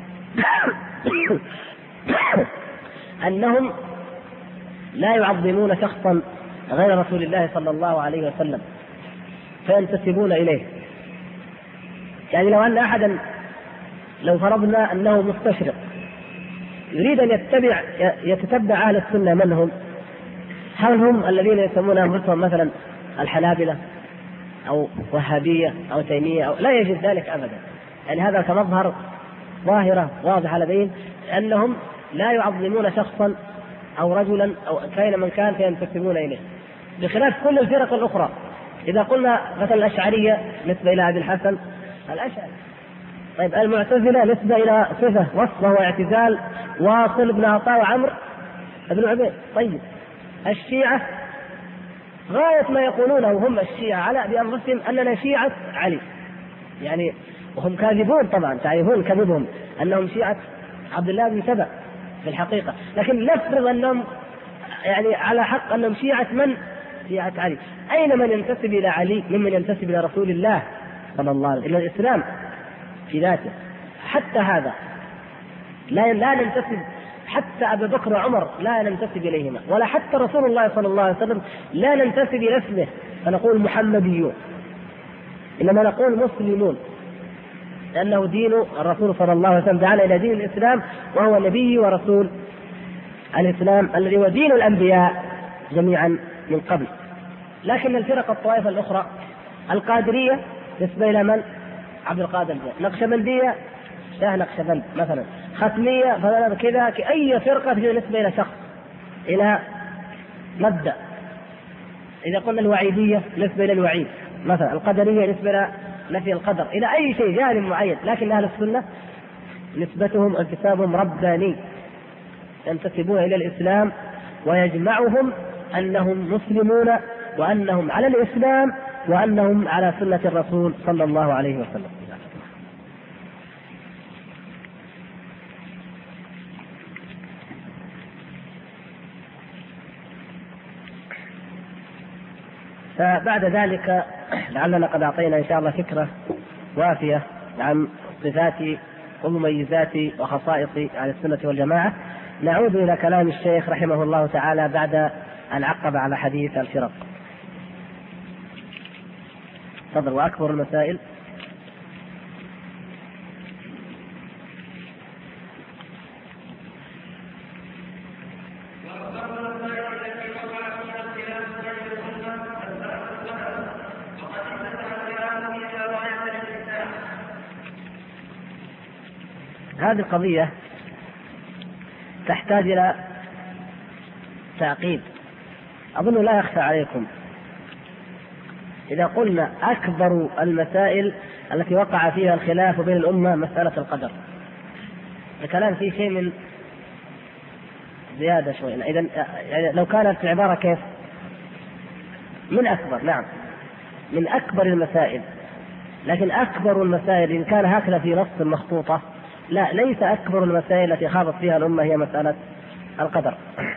أنهم لا يعظمون شخصا غير رسول الله صلى الله عليه وسلم فينتسبون إليه. يعني لو أن أحدا، لو فرضنا أنه مستشرق يريد أن يتتبع أهل السنة من هم، هل هم الذين يسمون أنفسهم مثلا الحنابلة أو وهابية أو تيمية أو لا يجد ذلك أبدا. يعني هذا كمظهر ظاهرة واضحة لديهم أنهم لا يعظمون شخصا أو رجلا أو كائنا من كان فينتسبون إليه، بخلاف كل الفرق الأخرى. إذا قلنا مثلا الأشعرية نسبة إلى أبي الحسن الأشعري، طيب المعتزلة نسبة إلى صفة وصف وهو اعتزال واصل بن عطاء وعمر بن عبيد. طيب الشيعة غاية ما يقولونه هم الشيعة على بأنفسهم أننا شيعة علي، يعني وهم كاذبون طبعا، تعرفون كذبهم أنهم شيعة عبد الله بن سبأ في الحقيقة، لكن نفرض أنهم يعني على حق أنهم شيعة من؟ شيعة علي. أين من ينتسب إلى علي ممن ينتسب إلى رسول الله صلى الله عليه وسلم، إلى الإسلام في ذاته؟ حتى هذا لا ننتسب، حتى أبي بكر وعمر لا ننتسب إليهما، ولا حتى رسول الله صلى الله عليه وسلم لا ننتسب إلى اسمه فنقول محمديون، إنما نقول مسلمون، لأنه دين الرسول صلى الله عليه وسلم دعانا إلى دين الإسلام، وهو نبي ورسول الإسلام الذي هو دين الأنبياء جميعا من قبل. لكن الفرق الطائفة الأخرى، القادرية نسبة إلى من؟ عبد القادر. نقشبندية شاه نقشبند مثلا، ختمية فلان كذا، أي فرقة تجد نسبة إلى شخص، إلى مبدأ. إذا قلنا الوعيدية نسبة إلى الوعيد مثلا، القدرية نسبة إلى نفي القدر، إلى أي شيء جانب معين. لكن أهل السنة نسبتهم انتسابهم رباني، ينتسبون إلى الإسلام، ويجمعهم أنهم مسلمون وأنهم على الإسلام وأنهم على سنة الرسول صلى الله عليه وسلم. فبعد ذلك لعلنا قد أعطينا إن شاء الله فكرة وافية عن صفات ومميزات وخصائص أهل السنة والجماعة. نعود إلى كلام الشيخ رحمه الله تعالى بعد أن عقب على حديث الفرق. تفضل. وأكبر المسائل هذه القضية تحتاج إلى تعقيب. أظن لا يخفى عليكم إذا قلنا أكبر المسائل التي وقع فيها الخلاف بين الأمة مسألة القدر، الكلام فيه شيء من زيادة شوي. إذا يعني لو كانت العبارة كيف؟ من أكبر، نعم من أكبر المسائل، لكن أكبر المسائل إن كان هكذا في نص مخطوطة، لا، ليس أكبر المسائل التي خاضت فيها الأمة هي مسألة القدر.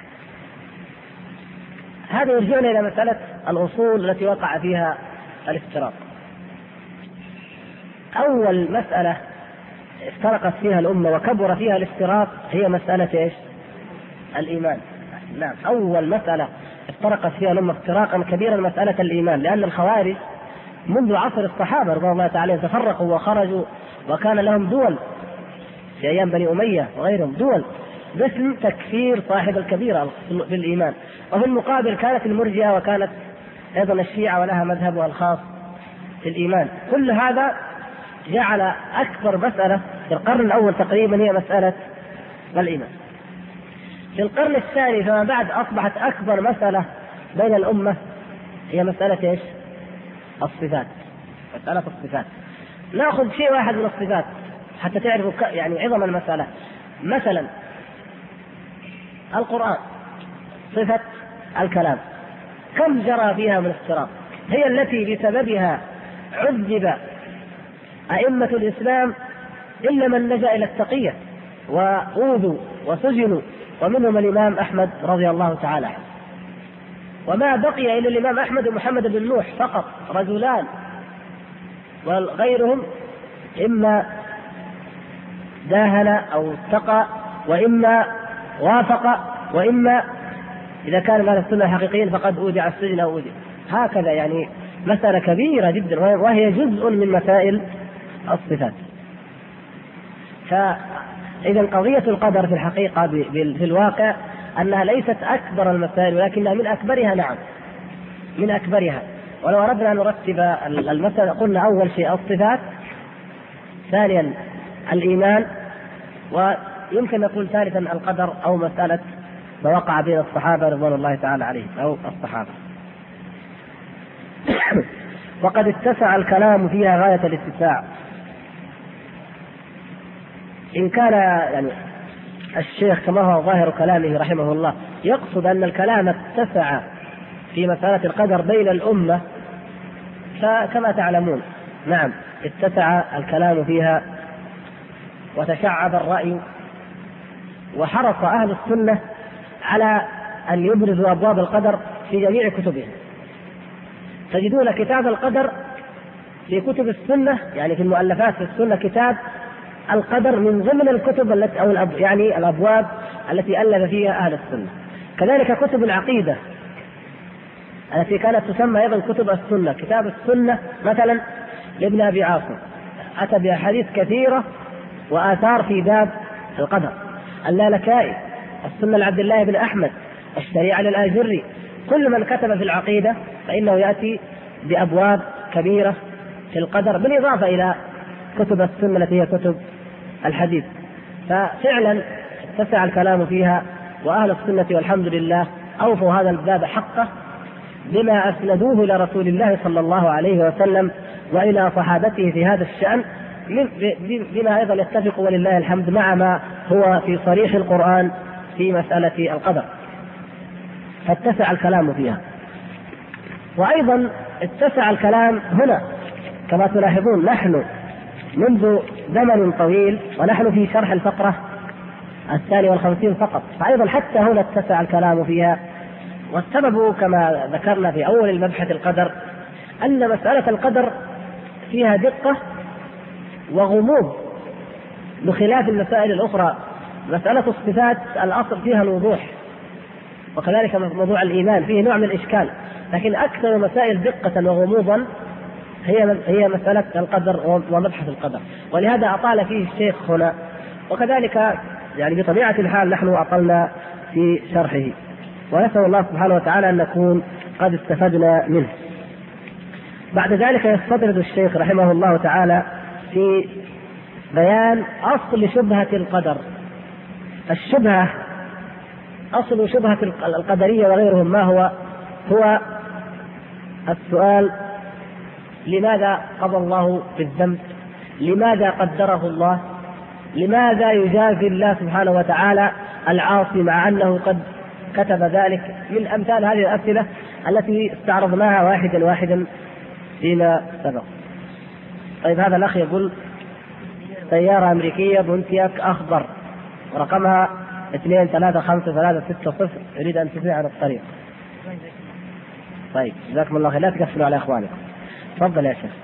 هذا يرجعنا إلى مسألة الأصول التي وقع فيها الافتراق. أول مسألة افترقت فيها الأمة وكبر فيها الافتراق هي مسألة إيش؟ الإيمان. نعم، أول مسألة افترقت فيها الأمة افتراقا كبيرا مسألة الإيمان، لأن الخوارج منذ عصر الصحابة رضي الله تعالى تفرقوا وخرجوا، وكان لهم دول في أيام بني أمية وغيرهم دول باسم تكفير صاحب الكبيرة بالإيمان. وفي المقابل كانت المرجئة وكانت أيضا الشيعة ولها مذهبها الخاص في الإيمان. كل هذا جعل أكبر مسألة في القرن الأول تقريبا هي مسألة الإيمان. في القرن الثاني فما بعد أصبحت أكبر مسألة بين الأمة هي مسألة إيش؟ الصفات. مسألة الصفات. نأخذ شيء واحد من الصفات حتى تعرفوا يعني عظم المسألة. مثلا القرآن صفة الكلام كم جرى فيها من افتراق، هي التي بسببها عذب أئمة الإسلام إلا من لجأ إلى التقية وأوذوا وسجنوا، ومنهم الإمام أحمد رضي الله تعالى عنه. وما بقي إلا الإمام أحمد ومحمد بن نوح فقط رجلان، وغيرهم إما داهن أو اتقى، وإما وافق، وإما إذا كان من السنة حقيقيين فقد أودع السجن أو أودع. هكذا يعني مسألة كبيرة جدا، وهي جزء من مسائل الصفات. فإذا قضية القدر في الحقيقة في الواقع أنها ليست أكبر المسائل، ولكنها من أكبرها. نعم من أكبرها. ولو أردنا أن نرتب المسألة قلنا أول شيء الصفات، ثانيا الإيمان، ويمكن نقول ثالثا القدر أو مسألة ما وقع بين الصحابة رضوان الله تعالى عليهم أو الصحابة. وقد اتسع الكلام فيها غاية الاتساع. إن كان يعني الشيخ كما هو ظاهر كلامه رحمه الله يقصد أن الكلام اتسع في مسألة القدر بين الأمة، فكما تعلمون نعم اتسع الكلام فيها وتشعب الرأي، وحرص أهل السنة على أن يبرزوا أبواب القدر في جميع كتبهم. تجدون كتاب القدر في كتب السنة، يعني في المؤلفات في السنة كتاب القدر من ضمن الكتب التي أو يعني الأبواب التي ألف فيها أهل السنة. كذلك كتب العقيدة التي كانت تسمى أيضا كتب السنة، كتاب السنة مثلا لابن أبي عاصم أتى بأحاديث كثيرة وآثار في باب القدر. اللالكائي السنة لعبد الله بن أحمد، الشريعة للآجري. كل من كتب في العقيدة فإنه يأتي بأبواب كبيرة في القدر، بالإضافة إلى كتب السنة التي هي كتب الحديث. ففعلا اتسع الكلام فيها، وأهل السنة والحمد لله أوفوا هذا الباب حقه بما أسندوه إلى رسول الله صلى الله عليه وسلم وإلى صحابته في هذا الشأن، بما أيضا يتفق ولله الحمد مع ما هو في صريح القرآن في مسألة القدر. فاتسع الكلام فيها. وأيضا اتسع الكلام هنا كما تلاحظون نحن منذ زمن طويل ونحن في شرح الفقرة 52 فقط، فأيضا حتى هنا اتسع الكلام فيها. والسبب كما ذكرنا في أول المبحث القدر أن مسألة القدر فيها دقة وغموض بخلاف المسائل الأخرى. مسألة الصفات الأصل فيها الوضوح، وكذلك موضوع الإيمان فيه نوع من الإشكال، لكن أكثر مسائل دقة وغموضا هي مسألة القدر ومبحث القدر، ولهذا أطال فيه الشيخ هنا، وكذلك يعني بطبيعة الحال نحن أطلنا في شرحه، ونسأل الله سبحانه وتعالى أن نكون قد استفدنا منه. بعد ذلك يستطرد الشيخ رحمه الله تعالى في بيان أصل شبهة القدر. الشبهة، أصل شبهة القدرية وغيرهم ما هو السؤال: لماذا قضى الله في الذنب؟ لماذا قدره الله؟ لماذا يجازي الله سبحانه وتعالى العاصي مع أنه قد كتب ذلك؟ من أمثال هذه الأسئلة التي استعرضناها واحدا فيما سبق. طيب، هذا الأخ يقول: سيارة أمريكية بونتياك أخضر رقمها 235360 يريد أن تسير على الطريق. طيب، جزاكم الله خير، لا تقفلوا على إخوانكم. تفضل يا شيخ.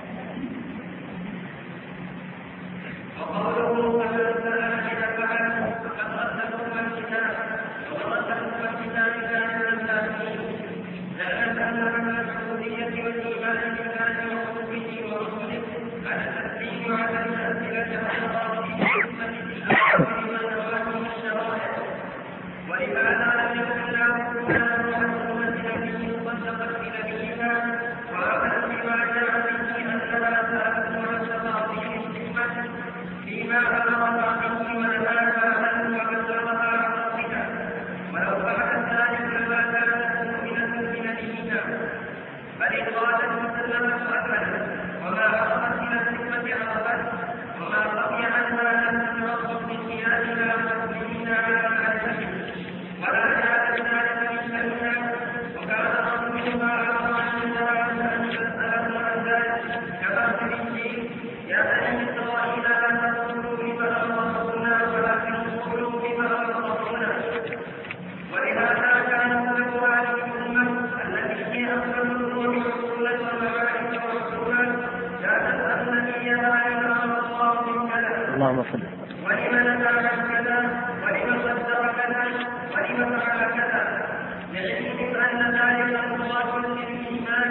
اللهم صل. ولمن فعل كذا ولمن قدر كذا ولمن فعل كذا لعلم ان ذلك مراد للايمان،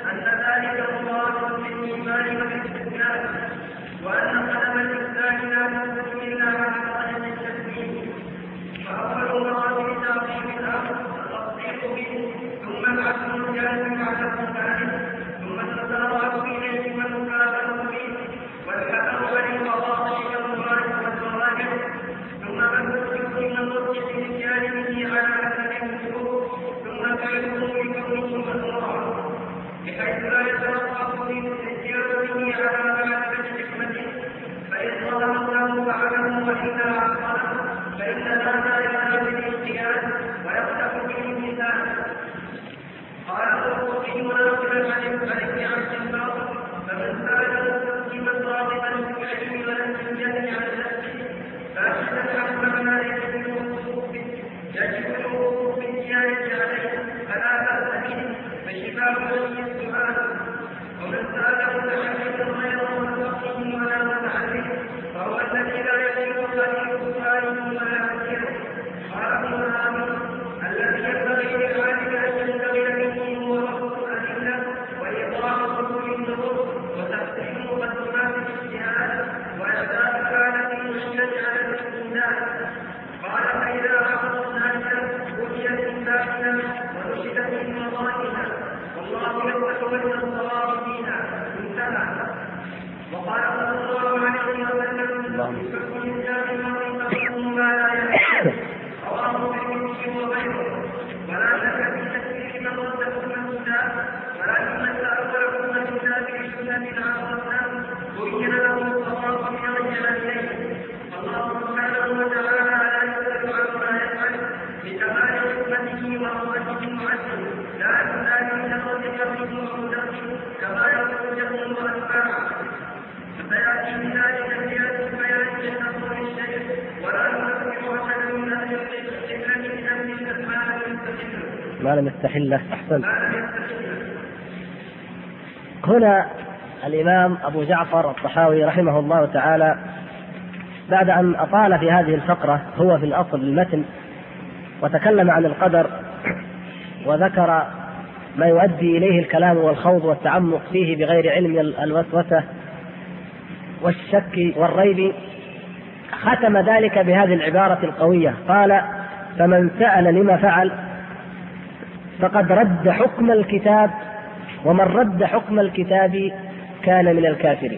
والاستثناء، وان قدم الاسلام لا تثبت الا على قدم التسليم. فاول مراتب تعظيم الامر التصديق به، ثم العزم الجازم على اركانه، ثم التسارع اليه والمكافاه به، والحذر عن القضاء بحيث لا يتوقف في استجابته على معرفة حكمته، فإن ظلمه فعله وإلا عقله، فإن هذا يزال بالانقياد ويفتح به اللسان. قال القرطبي ناقلا عن ابن عبد البر: فمن سأله تسليما راغبا في العلم ولم ينجل عن نفسه فأشهد عن ما يجب الوقوف بالزيادة عليه فلا بأس به، فشفاء السؤال. ومن سأله تعلم غيره وفقه ولا متعلم فهو الذي لا يجب قليل سؤاله ولا يكثره. قال ابن العامر: الذي ينبغي للعالم أن يشتغل به هو رفض الأدلة وإيضاح حدود النظر وتقسيم مقدمات الاجتهاد وإعداد حالة المشكلة على الاستدلال. قال: فإذا عرض الناس بنيت الباطنة ونشدت من مضائها، والله يتولى الصواب فيها. انتهى. وقال صلى الله عليه وسلم: بحكم الإسلام ومن ما لا يحل، رواه الترمذي وغيره. ولا شك في تكفير من رد حكم الكتاب، ولكن من تأول حكم الكتاب بسنة عرضناه بين له الصواب برجع إليه. الله سبحانه وتعالى لا يسأل عما يفعل لكمال حكمته ورحمته وعدله، لا لمجرد يقين وقدرته كما يقول جهل وأتباعه. فسيأتي بذلك زيادة بيان تشرع الشيء، ولا ينكر أحد من أهل القبلة من أهل ما لم يستحله. أحسن. هنا الإمام أبو جعفر الطحاوي رحمه الله تعالى بعد أن أطال في هذه الفقرة هو في الأصل المتن وتكلم عن القدر وذكر ما يؤدي إليه الكلام والخوض والتعمق فيه بغير علم الوسوسة والشك والريب، ختم ذلك بهذه العبارة القوية، قال: فمن سأل لما فعل فقد رد حكم الكتاب، ومن رد حكم الكتاب كان من الكافرين.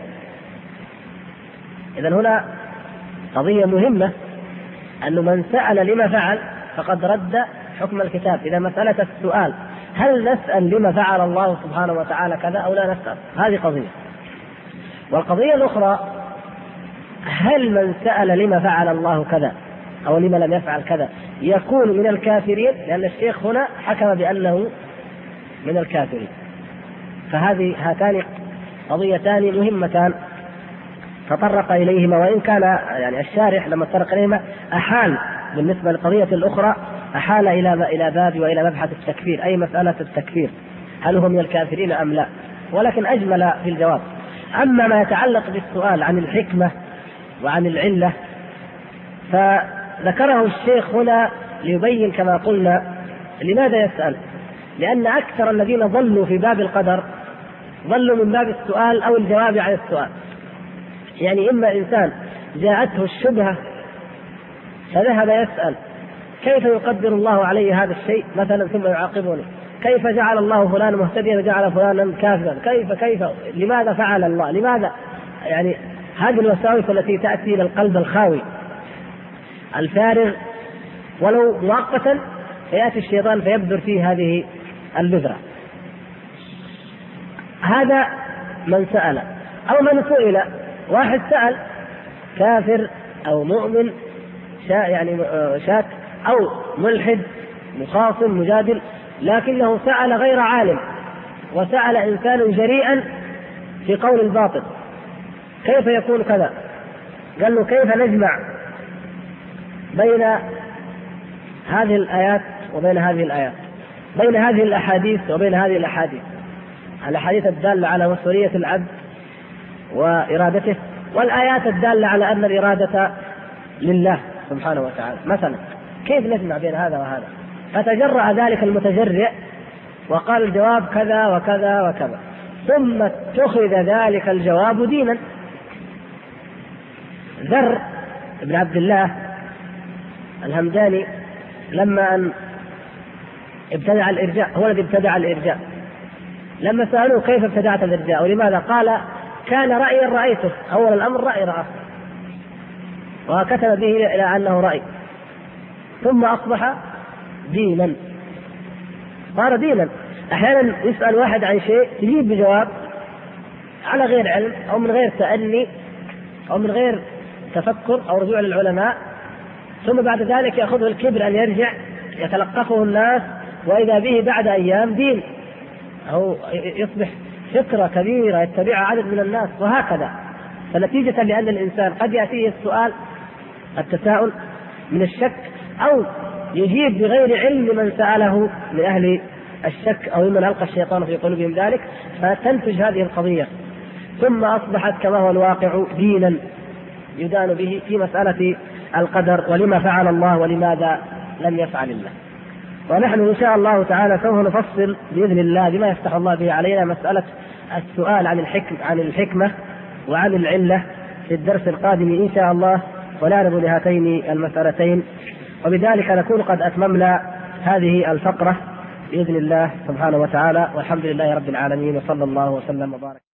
إذن هنا قضية مهمة، أن من سأل لما فعل فقد رد حكم الكتاب. إذا مسألة السؤال هل نسأل لما فعل الله سبحانه وتعالى كذا أو لا نسأل، هذه قضية. والقضية الأخرى، هل من سأل لما فعل الله كذا أو لما لم يفعل كذا يكون من الكافرين؟ لأن الشيخ هنا حكم بأنه من الكافرين. هاتان قضيتان مهمتان تطرق إليهما، وإن كان يعني الشارح لما تطرق إليهما أحال بالنسبة للقضية الأخرى، أحال إلى باب وإلى مبحث التكفير، أي مسألة التكفير، هل هم من الكافرين أم لا، ولكن أجمل في الجواب. أما ما يتعلق بالسؤال عن الحكمة وعن العلة فذكره الشيخ هنا ليبين كما قلنا لماذا يسأل. لأن أكثر الذين ضلوا في باب القدر ضلوا من باب السؤال أو الجواب عن السؤال. يعني إما إنسان جاءته الشبهة فذهب يسأل: كيف يقدر الله علي هذا الشيء مثلا ثم يعاقبني؟ كيف جعل الله فلانا مهتديا وجعل فلانا كافرا؟ كيف لماذا فعل الله؟ لماذا؟ يعني هذه الوساوس التي تأتي إلى القلب الخاوي الفارغ ولو مؤقتا، فيأتي الشيطان فيبذر فيه هذه البذرة. هذا من سأل. أو من سئل، واحد سأل كافر أو مؤمن يعني شاك أو ملحد مخاصم مجادل، لكنه سأل غير عالم وسأل إنسان جريئا في قول الباطل: كيف يكون كذا؟ قال له: كيف نجمع بين هذه الآيات وبين هذه الآيات، بين هذه الأحاديث وبين هذه الأحاديث، الأحاديث الدالة على مسؤولية العبد وإرادته، والآيات الدالة على أن الإرادة لله سبحانه وتعالى مثلا، كيف نجمع بين هذا وهذا؟ فتجرأ ذلك المتجرئ وقال الجواب كذا وكذا وكذا، ثم اتخذ ذلك الجواب دينا. ذر بن عبد الله الهمداني لما أن ابتدع الإرجاء، هو الذي ابتدع الإرجاء، لما سألوه: كيف ابتدعت الإرجاء ولماذا؟ قال: كان رأيا رأيته، أول الأمر رأي رأى، وكتب به إلى أنه رأي، ثم أصبح دينا، صار دينا. أحيانا يسأل واحد عن شيء تجيب بجواب على غير علم أو من غير تأني أو من غير تفكر أو رجوع للعلماء، ثم بعد ذلك يأخذه الكبر أن يرجع يتلقفه الناس، وإذا به بعد أيام دين أو يصبح فكرة كبيرة يتبعها عدد من الناس، وهكذا. فنتيجة لأن الإنسان قد يأتيه السؤال التساؤل من الشك، أو يجيب بغير علم من سأله من أهل الشك أو من ألقى الشيطان في قلوبهم ذلك، فتنتج هذه القضية، ثم أصبحت كما هو الواقع دينا يدان به في مسألة القدر ولما فعل الله ولماذا لم يفعل الله. ونحن إن شاء الله تعالى سوف نفصل بإذن الله بما يفتح الله به علينا مسألة السؤال عن الحكمة وعن العلة في الدرس القادم إن شاء الله، ونعرض لهاتين المسألتين، وبذلك نكون قد أتممنا هذه الفقرة بإذن الله سبحانه وتعالى. والحمد لله رب العالمين، وصلى الله وسلم وبارك.